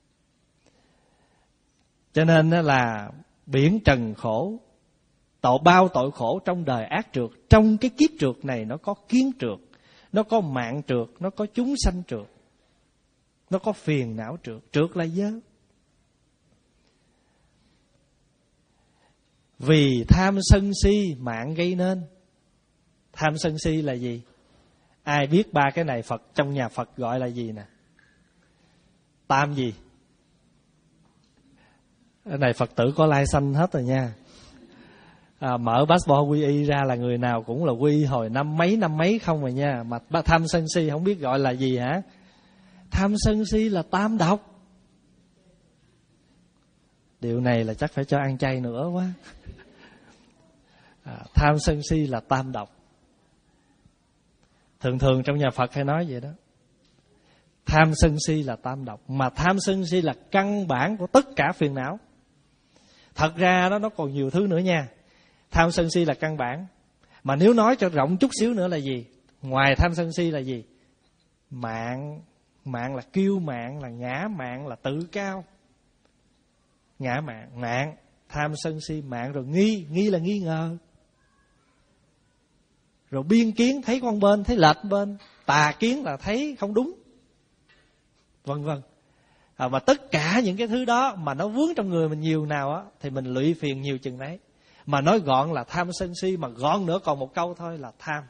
Cho nên là biển trần khổ, tội bao tội khổ trong đời ác trượt. Trong cái kiếp trượt này nó có kiến trượt, nó có mạng trượt, nó có chúng sanh trượt, nó có phiền não trượt. Trượt là dơ. Vì tham sân si mạng gây nên. Tham sân si là gì? Ai biết ba cái này Phật trong nhà Phật gọi là gì nè? Tam gì? Cái này Phật tử có lai sanh hết rồi nha. À, mở passport quy y ra là người nào cũng là quy hồi năm mấy năm mấy không rồi nha. Mà tham sân si không biết gọi là gì hả? Tham sân si là tam độc. Điều này là chắc phải cho ăn chay nữa quá. À, tham sân si là tam độc. Thường thường trong nhà Phật hay nói vậy đó. Tham sân si là tam độc. Mà tham sân si là căn bản của tất cả phiền não. Thật ra đó nó còn nhiều thứ nữa nha. Tham sân si là căn bản. Mà nếu nói cho rộng chút xíu nữa là gì? Ngoài tham sân si là gì? Mạn. Mạn là kiêu mạn, là ngã mạn, là tự cao. Ngã mạn, mạn, tham sân si, mạn. Rồi nghi, nghi là nghi ngờ. Rồi biên kiến, thấy con bên, thấy lệch bên. Tà kiến là thấy không đúng, vân vân. À, mà tất cả những cái thứ đó mà nó vướng trong người mình nhiều nào á, thì mình lụy phiền nhiều chừng đấy. Mà nói gọn là tham sân si, mà gọn nữa còn một câu thôi là tham.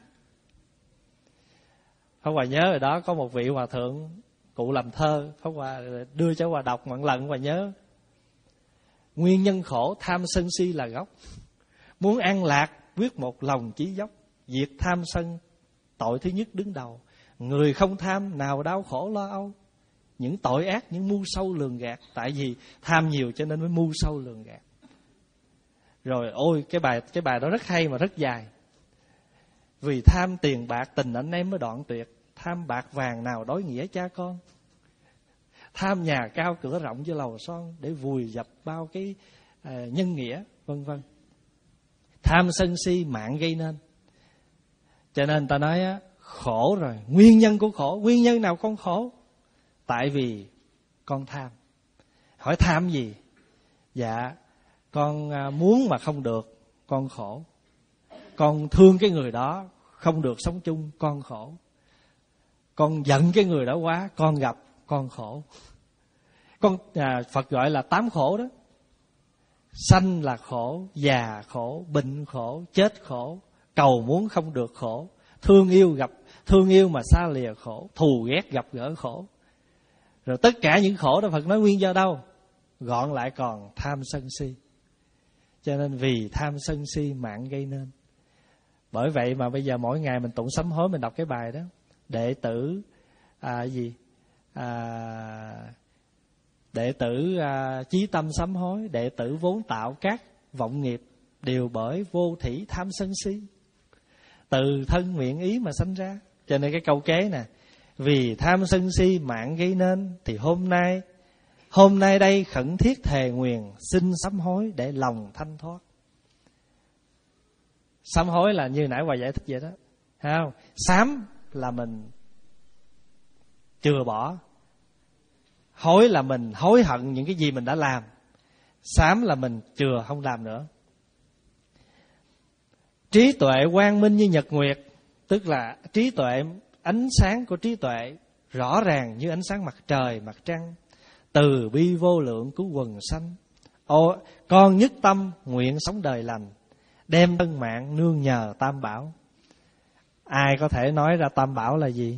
Pháp Hòa nhớ rồi đó, có một vị hòa thượng cụ làm thơ, Pháp Hòa đưa cho Hòa đọc một lần. Hòa nhớ nguyên nhân khổ tham sân si là gốc, muốn an lạc quyết một lòng chí dốc, diệt tham sân tội thứ nhất đứng đầu, người không tham nào đau khổ lo âu. Những tội ác, những mưu sâu lường gạt. Tại vì tham nhiều cho nên mới mưu sâu lường gạt. Rồi ôi cái bài cái bài đó rất hay mà rất dài. Vì tham tiền bạc tình anh em mới đoạn tuyệt, tham bạc vàng nào đối nghĩa cha con, tham nhà cao cửa rộng cho lầu son, để vùi dập bao cái à, nhân nghĩa, vân vân. Tham sân si mạng gây nên. Cho nên ta nói á, khổ rồi. Nguyên nhân của khổ, nguyên nhân nào con khổ? Tại vì con tham. Hỏi tham gì? Dạ con muốn mà không được, con khổ. Con thương cái người đó, không được sống chung, con khổ. Con giận cái người đó quá, con gặp, con khổ. Con à, Phật gọi là tám khổ đó. Sanh là khổ, già khổ, bệnh khổ, chết khổ, cầu muốn không được khổ, thương yêu gặp thương yêu mà xa lìa khổ, thù ghét gặp gỡ khổ. Rồi tất cả những khổ đó Phật nói nguyên do đâu? Gọn lại còn tham sân si. Cho nên vì tham sân si mạng gây nên. Bởi vậy mà bây giờ mỗi ngày mình tụng sám hối, mình đọc cái bài đó. Đệ tử à, gì à, đệ tử à, chí tâm sám hối, đệ tử vốn tạo các vọng nghiệp, đều bởi vô thỉ tham sân si, từ thân miệng ý mà sanh ra. Cho nên cái câu kế nè, vì tham sân si mạng gây nên, thì hôm nay hôm nay đây khẩn thiết thề nguyền, xin sám hối để lòng thanh thoát. Sám hối là như nãy Hòa giải thích vậy đó, thấy không? Sám là mình chừa bỏ, hối là mình hối hận những cái gì mình đã làm, sám là mình chừa không làm nữa. Trí tuệ quang minh như nhật nguyệt, tức là trí tuệ, ánh sáng của trí tuệ rõ ràng như ánh sáng mặt trời, mặt trăng, từ bi vô lượng cứu quần sanh. Ô, con nhất tâm nguyện sống đời lành, đem thân mạng nương nhờ tam bảo. Ai có thể nói ra tam bảo là gì?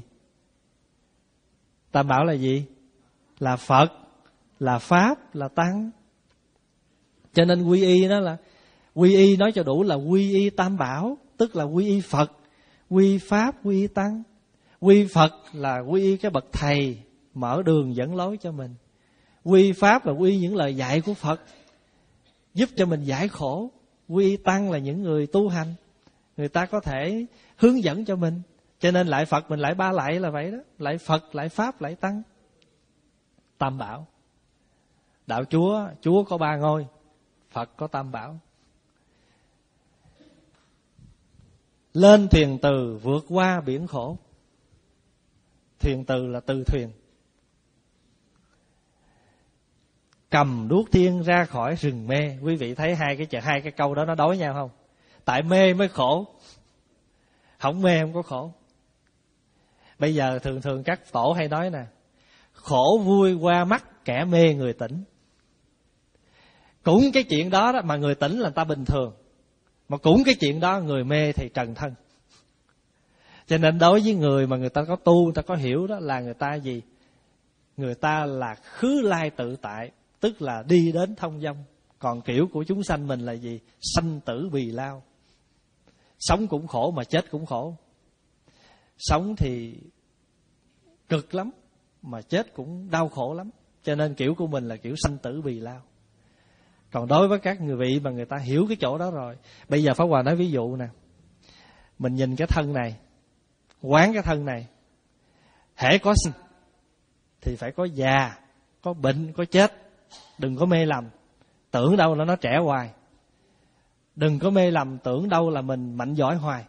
Tam bảo là gì? Là Phật, là Pháp, là Tăng. Cho nên quy y đó là, quy y nói cho đủ là quy y tam bảo, tức là quy y Phật, quy y Pháp, quy y Tăng. Quy y Phật là quy y cái bậc thầy mở đường dẫn lối cho mình. Quy y Pháp là quy y những lời dạy của Phật, giúp cho mình giải khổ. Quy y Tăng là những người tu hành, người ta có thể hướng dẫn cho mình. Cho nên lại Phật mình lại ba lại là vậy đó, lại Phật, lại Pháp, lại Tăng. Tam bảo. Đạo Chúa, Chúa có ba ngôi, Phật có tam bảo. Lên thuyền từ vượt qua biển khổ. Thuyền từ là từ thuyền. Cầm đuốc thiên ra khỏi rừng mê. Quý vị thấy hai cái hai cái câu đó nó đối nhau không? Tại mê mới khổ, không mê không có khổ. Bây giờ thường thường các tổ hay nói nè, khổ vui qua mắt kẻ mê người tỉnh. Cũng cái chuyện đó, đó mà người tỉnh là người ta bình thường, mà cũng cái chuyện đó người mê thì trần thân. Cho nên đối với người mà người ta có tu, người ta có hiểu đó là người ta gì? Người ta là khứ lai tự tại, tức là đi đến thông dong. Còn kiểu của chúng sanh mình là gì? Sanh tử bì lao. Sống cũng khổ mà chết cũng khổ. Sống thì cực lắm, mà chết cũng đau khổ lắm. Cho nên kiểu của mình là kiểu sanh tử bì lao. Còn đối với các người vị mà người ta hiểu cái chỗ đó rồi. Bây giờ Pháp Hòa nói ví dụ nè, mình nhìn cái thân này, quán cái thân này, hễ có sinh thì phải có già, có bệnh, có chết. Đừng có mê lầm, tưởng đâu là nó trẻ hoài. Đừng có mê lầm tưởng đâu là mình mạnh giỏi hoài.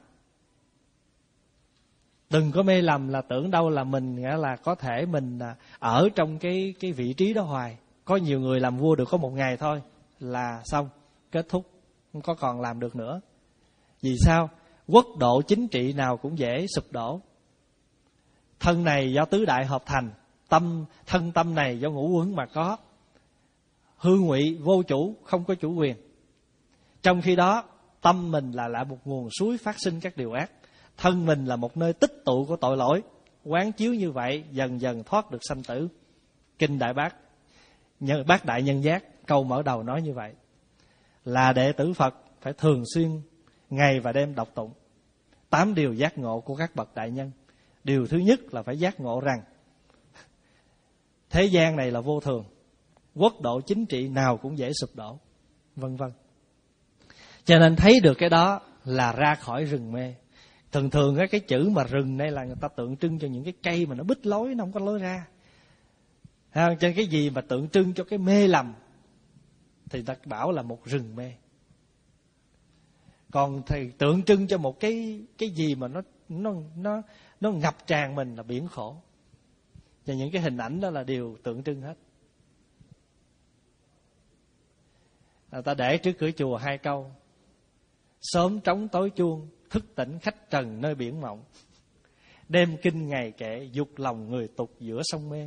Đừng có mê lầm là tưởng đâu là mình nghĩa là có thể mình ở trong cái cái vị trí đó hoài. Có nhiều người làm vua được có một ngày thôi là xong, kết thúc, không có còn làm được nữa. Vì sao? Quốc độ chính trị nào cũng dễ sụp đổ. Thân này do tứ đại hợp thành, tâm thân tâm này do ngũ uẩn mà có. Hư ngụy vô chủ, không có chủ quyền. Trong khi đó tâm mình là lại một nguồn suối phát sinh các điều ác. Thân mình là một nơi tích tụ của tội lỗi. Quán chiếu như vậy dần dần thoát được sanh tử. Kinh Đại Bát, Bát Đại Nhân Giác câu mở đầu nói như vậy. Là đệ tử Phật phải thường xuyên ngày và đêm đọc tụng tám điều giác ngộ của các bậc đại nhân. Điều thứ nhất là phải giác ngộ rằng thế gian này là vô thường, quốc độ chính trị nào cũng dễ sụp đổ, vân vân. Cho nên thấy được cái đó là ra khỏi rừng mê. Thường thường cái chữ mà rừng đây là người ta tượng trưng cho những cái cây mà nó bít lối, nó không có lối ra. Cho nên cái gì mà tượng trưng cho cái mê lầm thì ta bảo là một rừng mê. Còn thì tượng trưng cho một cái cái gì mà nó nó nó nó ngập tràn mình là biển khổ. Và những cái hình ảnh đó là điều tượng trưng hết. À, ta để trước cửa chùa hai câu: sớm trống tối chuông, thức tỉnh khách trần nơi biển mộng. Đêm kinh ngày kệ, dục lòng người tục giữa sông mê.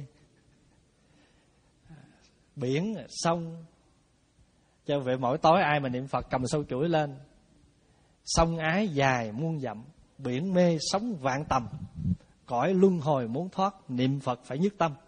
Biển, sông, cho vậy mỗi tối ai mà niệm Phật cầm sâu chuỗi lên. Sông ái dài muôn dặm, biển mê sóng vạn tầm. Cõi luân hồi muốn thoát, niệm Phật phải nhất tâm.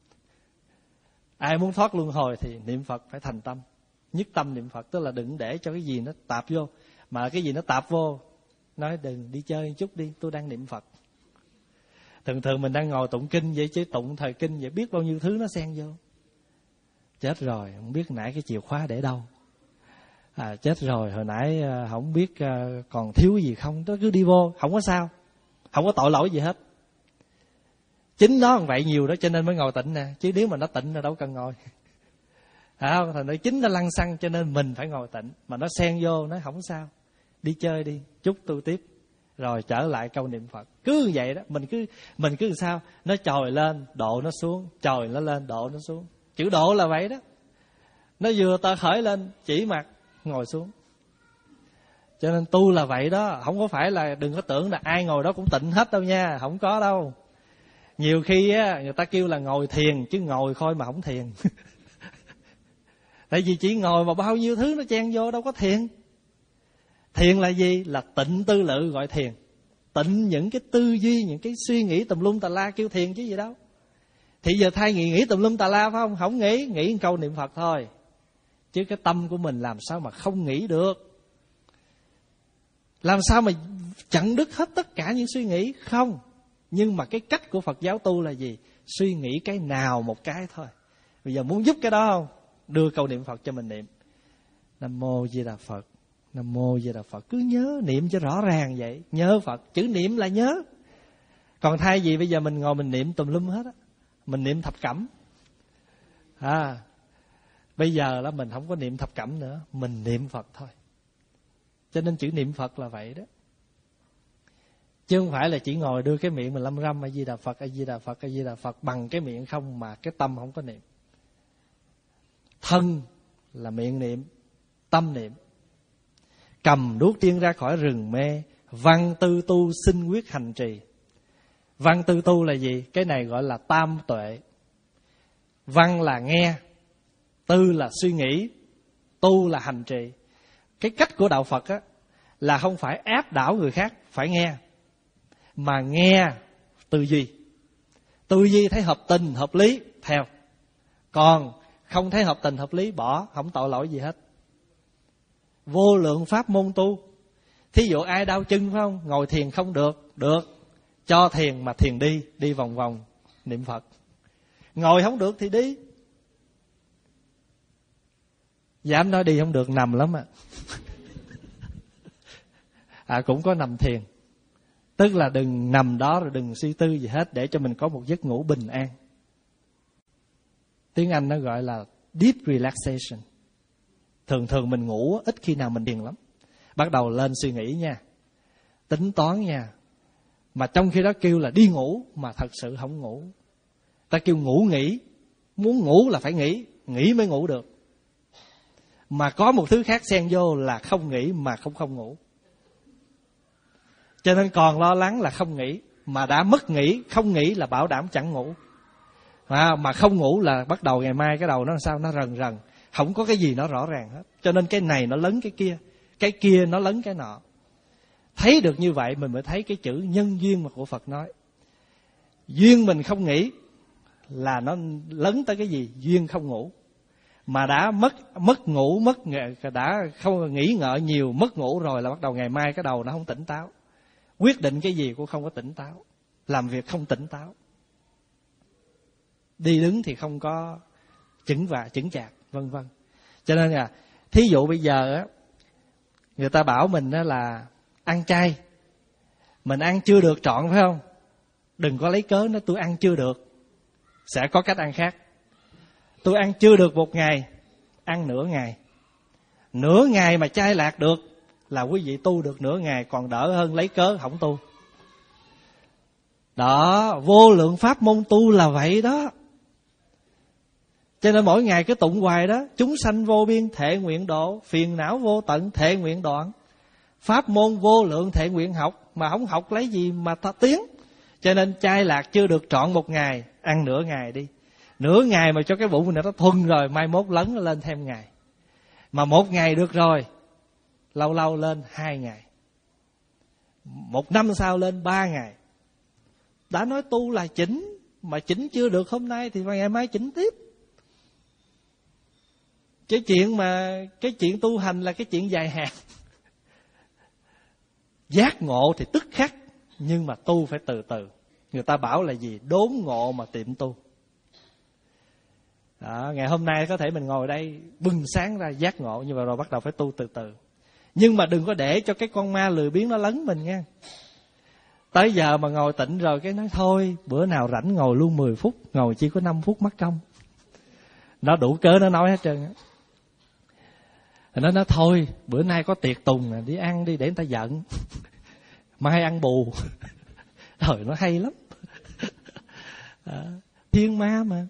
Ai muốn thoát luân hồi thì niệm Phật phải thành tâm. Nhất tâm niệm Phật, tức là đừng để cho cái gì nó tạp vô. Mà cái gì nó tạp vô, nói đừng đi chơi một chút đi, tôi đang niệm Phật. Thường thường mình đang ngồi tụng kinh vậy chứ, tụng thời kinh vậy biết bao nhiêu thứ nó xen vô. Chết rồi, không biết nãy cái chìa khóa để đâu. À, chết rồi, hồi nãy không biết còn thiếu gì không, nó cứ đi vô, không có sao, không có tội lỗi gì hết. Chính nó như vậy nhiều đó cho nên mới ngồi tịnh nè, chứ nếu mà nó tịnh là đâu cần ngồi. À, thành ra chính nó lăng xăng cho nên mình phải ngồi tịnh. Mà nó xen vô, nói không sao, đi chơi đi, chút tu tiếp, rồi trở lại câu niệm Phật. Cứ vậy đó, mình cứ mình cứ sao, nó trồi lên, độ nó xuống, trồi nó lên, độ nó xuống. Chữ độ là vậy đó. Nó vừa ta khởi lên, chỉ mặt, ngồi xuống. Cho nên tu là vậy đó, không có phải là đừng có tưởng là ai ngồi đó cũng tịnh hết đâu nha, không có đâu. Nhiều khi á, người ta kêu là ngồi thiền, chứ ngồi thôi mà không thiền. Tại vì chỉ ngồi mà bao nhiêu thứ nó chen vô, đâu có thiền. Thiền là gì? Là tịnh tư lự gọi thiền. Tịnh những cái tư duy, những cái suy nghĩ tùm lum tà la kêu thiền chứ gì đâu. Thì giờ thay nghĩ nghĩ tùm lum tà la phải không? Không nghĩ, nghĩ một câu niệm Phật thôi. Chứ cái tâm của mình làm sao mà không nghĩ được? Làm sao mà chặn đứt hết tất cả những suy nghĩ? Không. Nhưng mà cái cách của Phật giáo tu là gì? Suy nghĩ cái nào một cái thôi. Bây giờ muốn giúp cái đó không? Đưa câu niệm Phật cho mình niệm. Nam Mô Di Đà Phật, Nam Mô Di Đà Phật. Cứ nhớ, niệm cho rõ ràng vậy. Nhớ Phật, chữ niệm là nhớ. Còn thay vì bây giờ mình ngồi mình niệm tùm lum hết á. Mình niệm thập cẩm. À, bây giờ là mình không có niệm thập cẩm nữa, mình niệm Phật thôi. Cho nên chữ niệm Phật là vậy đó. Chứ không phải là chỉ ngồi đưa cái miệng mình lâm râm A Di Đà Phật, A Di Đà Phật, A Di Đà Phật bằng cái miệng không mà cái tâm không có niệm. Thân là miệng niệm, tâm niệm. Cầm đuốc tiên ra khỏi rừng mê, văn tư tu sinh quyết hành trì. Văn tư tu là gì? Cái này gọi là tam tuệ. Văn là nghe, tư là suy nghĩ, tu là hành trì. Cái cách của đạo Phật á là không phải áp đảo người khác phải nghe, mà nghe tư duy. Tư duy thấy hợp tình, hợp lý, theo. Còn không thấy hợp tình, hợp lý, bỏ, không tội lỗi gì hết. Vô lượng pháp môn tu. Thí dụ ai đau chân phải không? Ngồi thiền không được, được. Cho thiền mà thiền đi, đi vòng vòng, niệm Phật. Ngồi không được thì đi. Dám nói đi không được, nằm lắm à. À cũng có nằm thiền. Tức là đừng nằm đó rồi đừng suy tư gì hết, để cho mình có một giấc ngủ bình an. Tiếng Anh nó gọi là deep relaxation. Thường thường mình ngủ ít khi nào mình thiền lắm. Bắt đầu lên suy nghĩ nha, tính toán nha. Mà trong khi đó kêu là đi ngủ, mà thật sự không ngủ. Ta kêu ngủ nghỉ, muốn ngủ là phải nghỉ, nghỉ mới ngủ được. Mà có một thứ khác xen vô là không nghỉ mà không không ngủ. Cho nên còn lo lắng là không nghỉ, mà đã mất nghỉ, không nghỉ là bảo đảm chẳng ngủ. À, mà không ngủ là bắt đầu ngày mai cái đầu nó làm sao, nó rần rần, không có cái gì nó rõ ràng hết. Cho nên cái này nó lấn cái kia, cái kia nó lấn cái nọ. Thấy được như vậy mình mới thấy cái chữ nhân duyên mà của Phật nói. Duyên mình không nghĩ là nó lấn tới cái gì? Duyên không ngủ. Mà đã mất mất ngủ, mất đã không nghĩ ngợi nhiều, mất ngủ rồi là bắt đầu ngày mai cái đầu nó không tỉnh táo. Quyết định cái gì cũng không có tỉnh táo, làm việc không tỉnh táo, đi đứng thì không có chững và chững chạc, vân vân. Cho nên là thí dụ bây giờ á, người ta bảo mình á là ăn chay, mình ăn chưa được trọn phải không? Đừng có lấy cớ nói tôi ăn chưa được, sẽ có cách ăn khác. Tôi ăn chưa được một ngày, ăn nửa ngày. Nửa ngày mà chay lạc được là quý vị tu được nửa ngày, còn đỡ hơn lấy cớ không tu. Đó, vô lượng pháp môn tu là vậy đó. Cho nên mỗi ngày cứ tụng hoài đó, chúng sanh vô biên thệ nguyện độ, phiền não vô tận thệ nguyện đoạn. Pháp môn vô lượng thệ nguyện học, mà không học lấy gì mà ta tiến. Cho nên chay lạc chưa được trọn một ngày, ăn nửa ngày đi. Nửa ngày mà cho cái bụng mình nó thuần rồi, mai mốt lấn lên thêm ngày. Mà một ngày được rồi, lâu lâu lên hai ngày. Một năm sau lên ba ngày. Đã nói tu là chỉnh, mà chỉnh chưa được hôm nay thì ngày mai chỉnh tiếp. Cái chuyện mà cái chuyện tu hành là cái chuyện dài hạn. Giác ngộ thì tức khắc, nhưng mà tu phải từ từ. Người ta bảo là gì? Đốn ngộ mà tiệm tu. Đó, ngày hôm nay có thể mình ngồi đây bừng sáng ra giác ngộ, nhưng mà rồi bắt đầu phải tu từ từ. Nhưng mà đừng có để cho cái con ma lười biếng nó lấn mình nha. Tới giờ mà ngồi tịnh rồi cái nói thôi, bữa nào rảnh ngồi luôn mười phút, ngồi chỉ có năm phút mất công. Nó đủ cớ nó nói hết trơn á. Nó nói thôi, bữa nay có tiệc tùng nè, đi ăn đi để người ta giận. Mai ăn bù. Trời, nó hay lắm. À, thiên ma mà.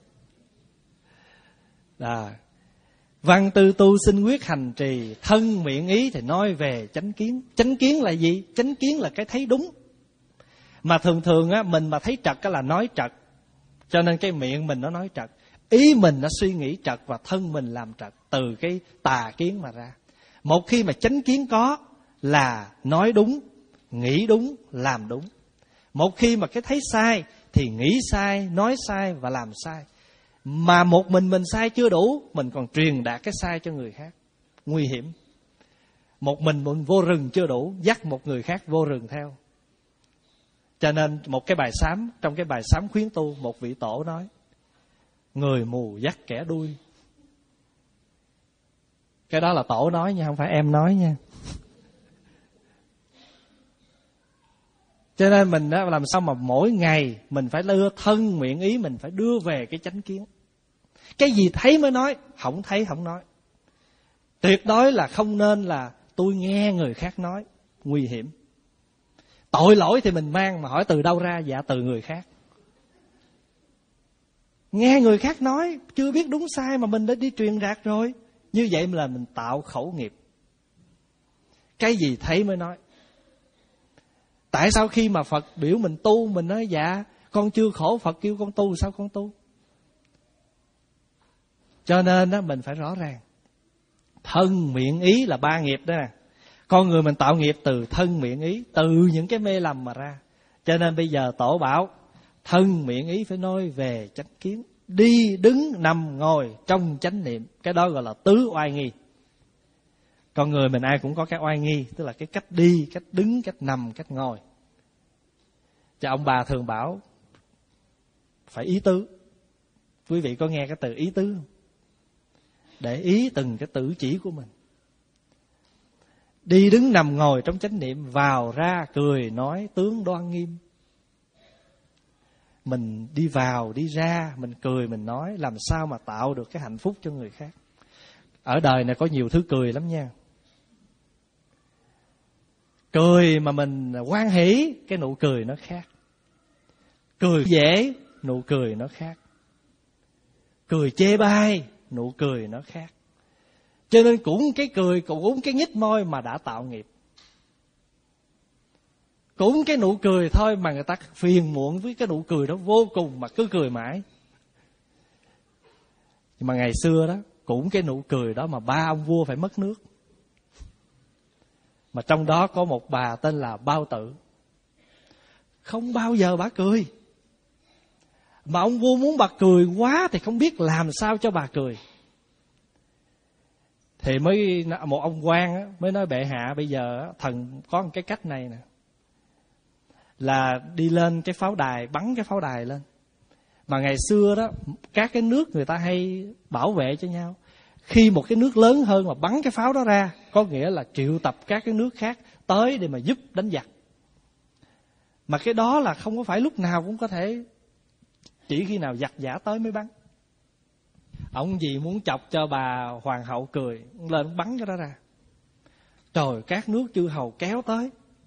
À, văn tư tu sinh quyết hành trì, thân miệng ý thì nói về chánh kiến. Chánh kiến là gì? Chánh kiến là cái thấy đúng. Mà thường thường á, mình mà thấy trật là nói trật. Cho nên cái miệng mình nó nói trật, ý mình nó suy nghĩ trật, và thân mình làm trật, từ cái tà kiến mà ra. Một khi mà chánh kiến có là nói đúng, nghĩ đúng, làm đúng. Một khi mà cái thấy sai thì nghĩ sai, nói sai và làm sai. Mà một mình mình sai chưa đủ, mình còn truyền đạt cái sai cho người khác, nguy hiểm. Một mình mình vô rừng chưa đủ, dắt một người khác vô rừng theo. Cho nên một cái bài sám, trong cái bài sám khuyến tu, một vị tổ nói: người mù dắt kẻ đuôi. Cái đó là tổ nói nha, không phải em nói nha. Cho nên mình đó, làm sao mà mỗi ngày mình phải đưa thân miệng ý mình phải đưa về cái chánh kiến. Cái gì thấy mới nói, không thấy không nói. Tuyệt đối là không nên là tôi nghe người khác nói, nguy hiểm. Tội lỗi thì mình mang, mà hỏi từ đâu ra? Dạ từ người khác. Nghe người khác nói, chưa biết đúng sai mà mình đã đi truyền đạt rồi. Như vậy là mình tạo khẩu nghiệp. Cái gì thấy mới nói. Tại sao khi mà Phật biểu mình tu, mình nói dạ con chưa khổ, Phật kêu con tu, sao con tu? Cho nên đó, mình phải rõ ràng. Thân miệng ý là ba nghiệp đó nè. Con người mình tạo nghiệp từ thân miệng ý, từ những cái mê lầm mà ra. Cho nên bây giờ tổ bảo thân miệng ý phải nói về chánh kiến. Đi đứng nằm ngồi trong chánh niệm. Cái đó gọi là tứ oai nghi. Con người mình ai cũng có cái oai nghi, tức là cái cách đi, cách đứng, cách nằm, cách ngồi. Cho ông bà thường bảo phải ý tứ. Quý vị có nghe cái từ ý tứ không? Để ý từng cái cử chỉ của mình. Đi đứng nằm ngồi trong chánh niệm, vào ra cười nói tướng đoan nghiêm. Mình đi vào đi ra, mình cười mình nói, làm sao mà tạo được cái hạnh phúc cho người khác. Ở đời này có nhiều thứ cười lắm nha. Cười mà mình hoan hỷ, cái nụ cười nó khác. Cười dễ, nụ cười nó khác. Cười chê bai, nụ cười nó khác. Cho nên cũng cái cười, cũng cái nhếch môi mà đã tạo nghiệp. Cũng cái nụ cười thôi mà người ta phiền muộn với cái nụ cười đó vô cùng mà cứ cười mãi. Nhưng mà ngày xưa đó, cũng cái nụ cười đó mà ba ông vua phải mất nước. Mà trong đó có một bà tên là Bao Tử. Không bao giờ bà cười. Mà ông vua muốn bà cười quá thì không biết làm sao cho bà cười. Thì mới một ông quan mới nói bệ hạ bây giờ thần có một cái cách này nè. Là đi lên cái pháo đài, bắn cái pháo đài lên. Mà ngày xưa đó, các cái nước người ta hay bảo vệ cho nhau. Khi một cái nước lớn hơn mà bắn cái pháo đó ra, có nghĩa là triệu tập các cái nước khác tới để mà giúp đánh giặc. Mà cái đó là không có phải lúc nào cũng có thể, chỉ khi nào giặc giả tới mới bắn. Ông gì muốn chọc cho bà hoàng hậu cười, lên bắn cái đó ra. Trời, các nước chư hầu kéo tới.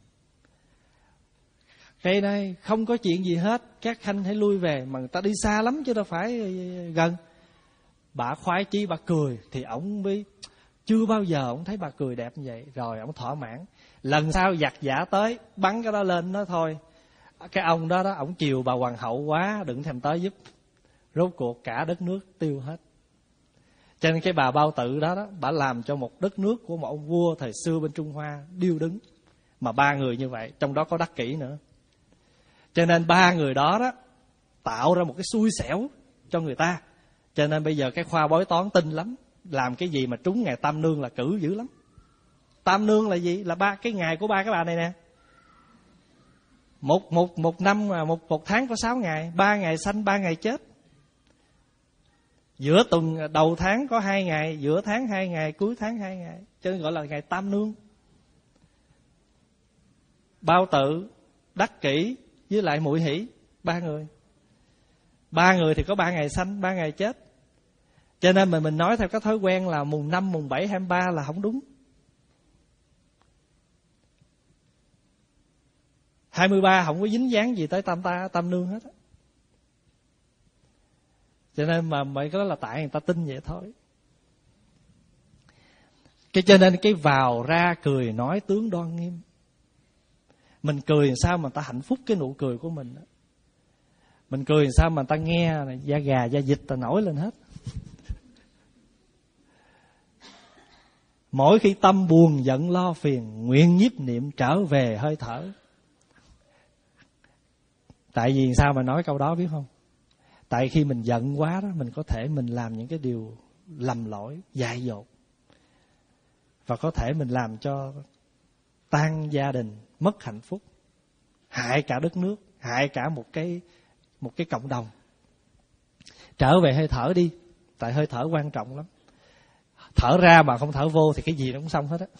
Cái này không có chuyện gì hết, các khanh hãy lui về. Mà người ta đi xa lắm chứ đâu phải gần. Bà khoái chí bà cười. Thì ổng mới chưa bao giờ ổng thấy bà cười đẹp như vậy. Rồi ổng thỏa mãn. Lần sau giặc giả tới, bắn cái đó lên đó thôi. Cái ông đó đó, ổng chiều bà hoàng hậu quá, đừng thèm tới giúp. Rốt cuộc cả đất nước tiêu hết. Cho nên cái bà Bao Tử đó đó, bà làm cho một đất nước của một ông vua thời xưa bên Trung Hoa điêu đứng. Mà ba người như vậy, trong đó có Đắc Kỷ nữa. Cho nên ba người đó đó tạo ra một cái xui xẻo cho người ta. Cho nên bây giờ cái khoa bói toán tinh lắm. Làm cái gì mà trúng ngày Tam Nương là cử dữ lắm. Tam Nương là gì? Là ba cái ngày của ba cái bà này nè. Một, một, một năm, một, một tháng có sáu ngày. Ba ngày sanh, ba ngày chết. Giữa tuần đầu tháng có hai ngày, giữa tháng hai ngày, cuối tháng hai ngày. Cho nên gọi là ngày Tam Nương. Bao Tử, Đắc Kỷ với lại Muội Hỷ, ba người. Ba người thì có ba ngày sanh, ba ngày chết. Cho nên mình mình nói theo cái thói quen là mùng năm, mùng bảy, hai mươi ba là không đúng. hai mươi ba không có dính dáng gì tới Tam ta Tam Nương hết á. Cho nên mà mấy cái đó là tại người ta tin vậy thôi. Cái cho nên cái vào ra cười nói tướng đoan nghiêm. Mình cười làm sao mà ta hạnh phúc cái nụ cười của mình đó. Mình cười làm sao mà ta nghe da gà da vịt ta nổi lên hết. Mỗi khi tâm buồn giận lo phiền, nguyện nhiếp niệm trở về hơi thở. Tại vì sao mà nói câu đó biết không? Tại khi mình giận quá đó, mình có thể mình làm những cái điều lầm lỗi, dại dột. Và có thể mình làm cho tan gia đình, mất hạnh phúc, hại cả đất nước, hại cả một cái một cái cộng đồng. Trở về hơi thở đi, tại hơi thở quan trọng lắm. Thở ra mà không thở vô thì cái gì nó cũng xong hết á.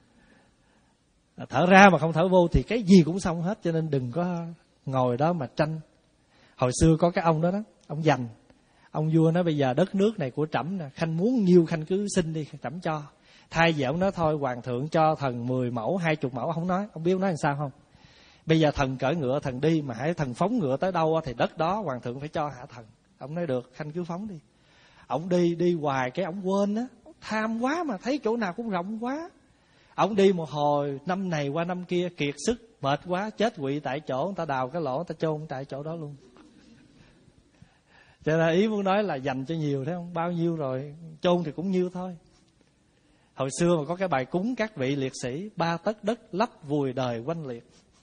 Thở ra mà không thở vô thì cái gì cũng xong hết. Cho nên đừng có ngồi đó mà tranh. Hồi xưa có cái ông đó đó, ông giành. Ông vua nói bây giờ đất nước này của trẫm nè, khanh muốn nhiêu khanh cứ xin đi, trẫm cho. Thay vì ông nói thôi hoàng thượng cho thần mười mẫu, hai chục mẫu, không nói. Ông biết ông nói làm sao không? Bây giờ thần cởi ngựa thần đi, mà hãy thần phóng ngựa tới đâu thì đất đó hoàng thượng phải cho hạ thần. Ông nói được, khanh cứ phóng đi. Ông đi, đi hoài cái ông quên á. Tham quá mà thấy chỗ nào cũng rộng quá. Ông đi một hồi, năm này qua năm kia, kiệt sức, mệt quá, chết quỵ tại chỗ. Người ta đào cái lỗ, người ta chôn tại chỗ đó luôn. Cho nên ý muốn nói là dành cho nhiều thấy không? Bao nhiêu rồi, chôn thì cũng nhiêu thôi. Hồi xưa mà có cái bài cúng các vị liệt sĩ, ba tấc đất lấp vùi đời quanh liệt.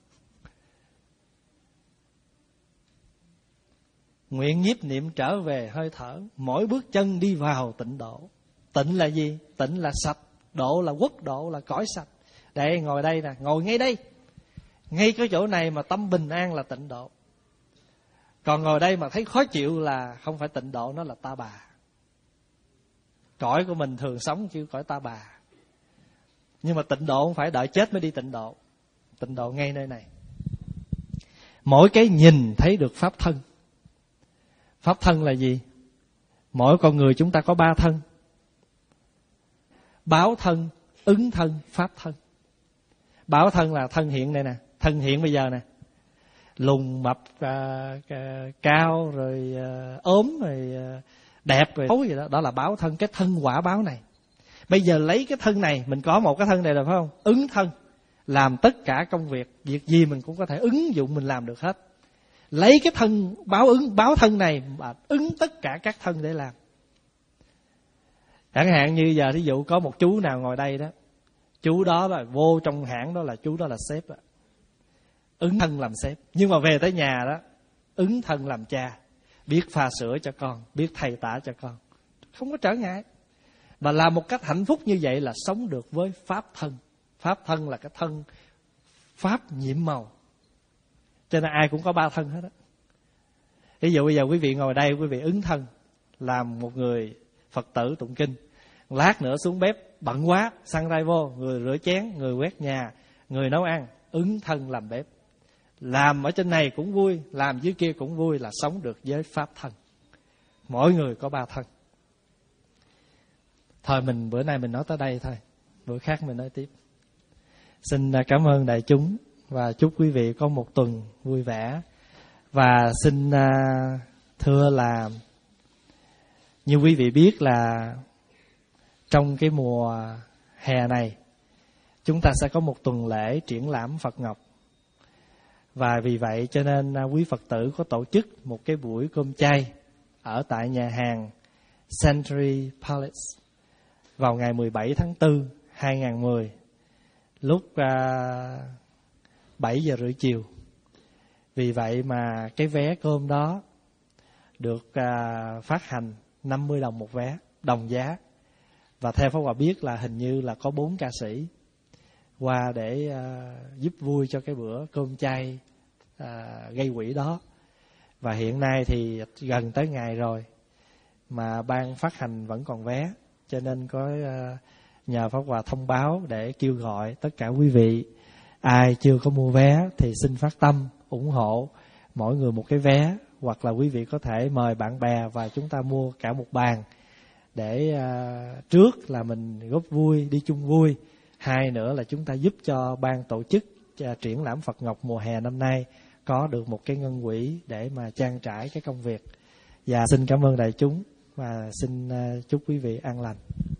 Nguyện nhiếp niệm trở về hơi thở, mỗi bước chân đi vào tịnh độ. Tịnh là gì? Tịnh là sạch, độ là quốc độ, là cõi sạch. Đây, ngồi đây nè, ngồi ngay đây. Ngay cái chỗ này mà tâm bình an là tịnh độ. Còn ngồi đây mà thấy khó chịu là không phải tịnh độ, nó là ta bà. Cõi của mình thường sống kêu cõi ta bà. Nhưng mà tịnh độ không phải đợi chết mới đi tịnh độ. Tịnh độ ngay nơi này. Mỗi cái nhìn thấy được pháp thân. Pháp thân là gì? Mỗi con người chúng ta có ba thân. Báo thân, ứng thân, pháp thân. Báo thân là thân hiện này nè, thân hiện bây giờ nè, lùn mập, à, à, cao rồi à, ốm rồi à, đẹp rồi xấu gì đó, đó là báo thân, cái thân quả báo này. Bây giờ lấy cái thân này, mình có một cái thân này rồi phải không? Ứng thân, làm tất cả công việc, việc gì mình cũng có thể ứng dụng mình làm được hết. Lấy cái thân báo ứng báo thân này mà ứng tất cả các thân để làm. Chẳng hạn như giờ thí dụ có một chú nào ngồi đây đó, chú đó là vô trong hãng đó là chú đó là sếp đó. Ứng thân làm sếp. Nhưng mà về tới nhà đó, ứng thân làm cha, biết pha sữa cho con, biết thầy tả cho con, không có trở ngại. Mà làm một cách hạnh phúc như vậy là sống được với pháp thân. Pháp thân là cái thân pháp nhiệm màu, cho nên ai cũng có ba thân hết á. Ví dụ bây giờ quý vị ngồi đây, quý vị ứng thân làm một người Phật tử tụng kinh. Lát nữa xuống bếp bận quá, xăng ray vô, người rửa chén, người quét nhà, người nấu ăn, ứng thân làm bếp. Làm ở trên này cũng vui, làm dưới kia cũng vui, là sống được với pháp thân. Mỗi người có ba thân. Thôi mình bữa nay mình nói tới đây thôi, bữa khác mình nói tiếp. Xin cảm ơn đại chúng và chúc quý vị có một tuần vui vẻ. Và xin thưa là như quý vị biết là trong cái mùa hè này chúng ta sẽ có một tuần lễ triển lãm Phật Ngọc. Và vì vậy cho nên quý Phật tử có tổ chức một cái buổi cơm chay ở tại nhà hàng Century Palace vào ngày mười bảy tháng tư hai nghìn không trăm mười, lúc uh, bảy giờ rưỡi chiều. Vì vậy mà cái vé cơm đó được uh, phát hành năm mươi đồng một vé, đồng giá. Và theo Pháp Hòa biết là hình như là có bốn ca sĩ qua để uh, giúp vui cho cái bữa cơm chay uh, gây quỹ đó. Và hiện nay thì gần tới ngày rồi mà ban phát hành vẫn còn vé, cho nên có uh, nhờ Pháp Hòa thông báo để kêu gọi tất cả quý vị ai chưa có mua vé thì xin phát tâm ủng hộ mỗi người một cái vé, hoặc là quý vị có thể mời bạn bè và chúng ta mua cả một bàn để uh, trước là mình góp vui, đi chung vui. Hai nữa là chúng ta giúp cho ban tổ chức uh, triển lãm Phật Ngọc mùa hè năm nay có được một cái ngân quỹ để mà trang trải cái công việc. Và xin cảm ơn đại chúng và xin uh, chúc quý vị an lành.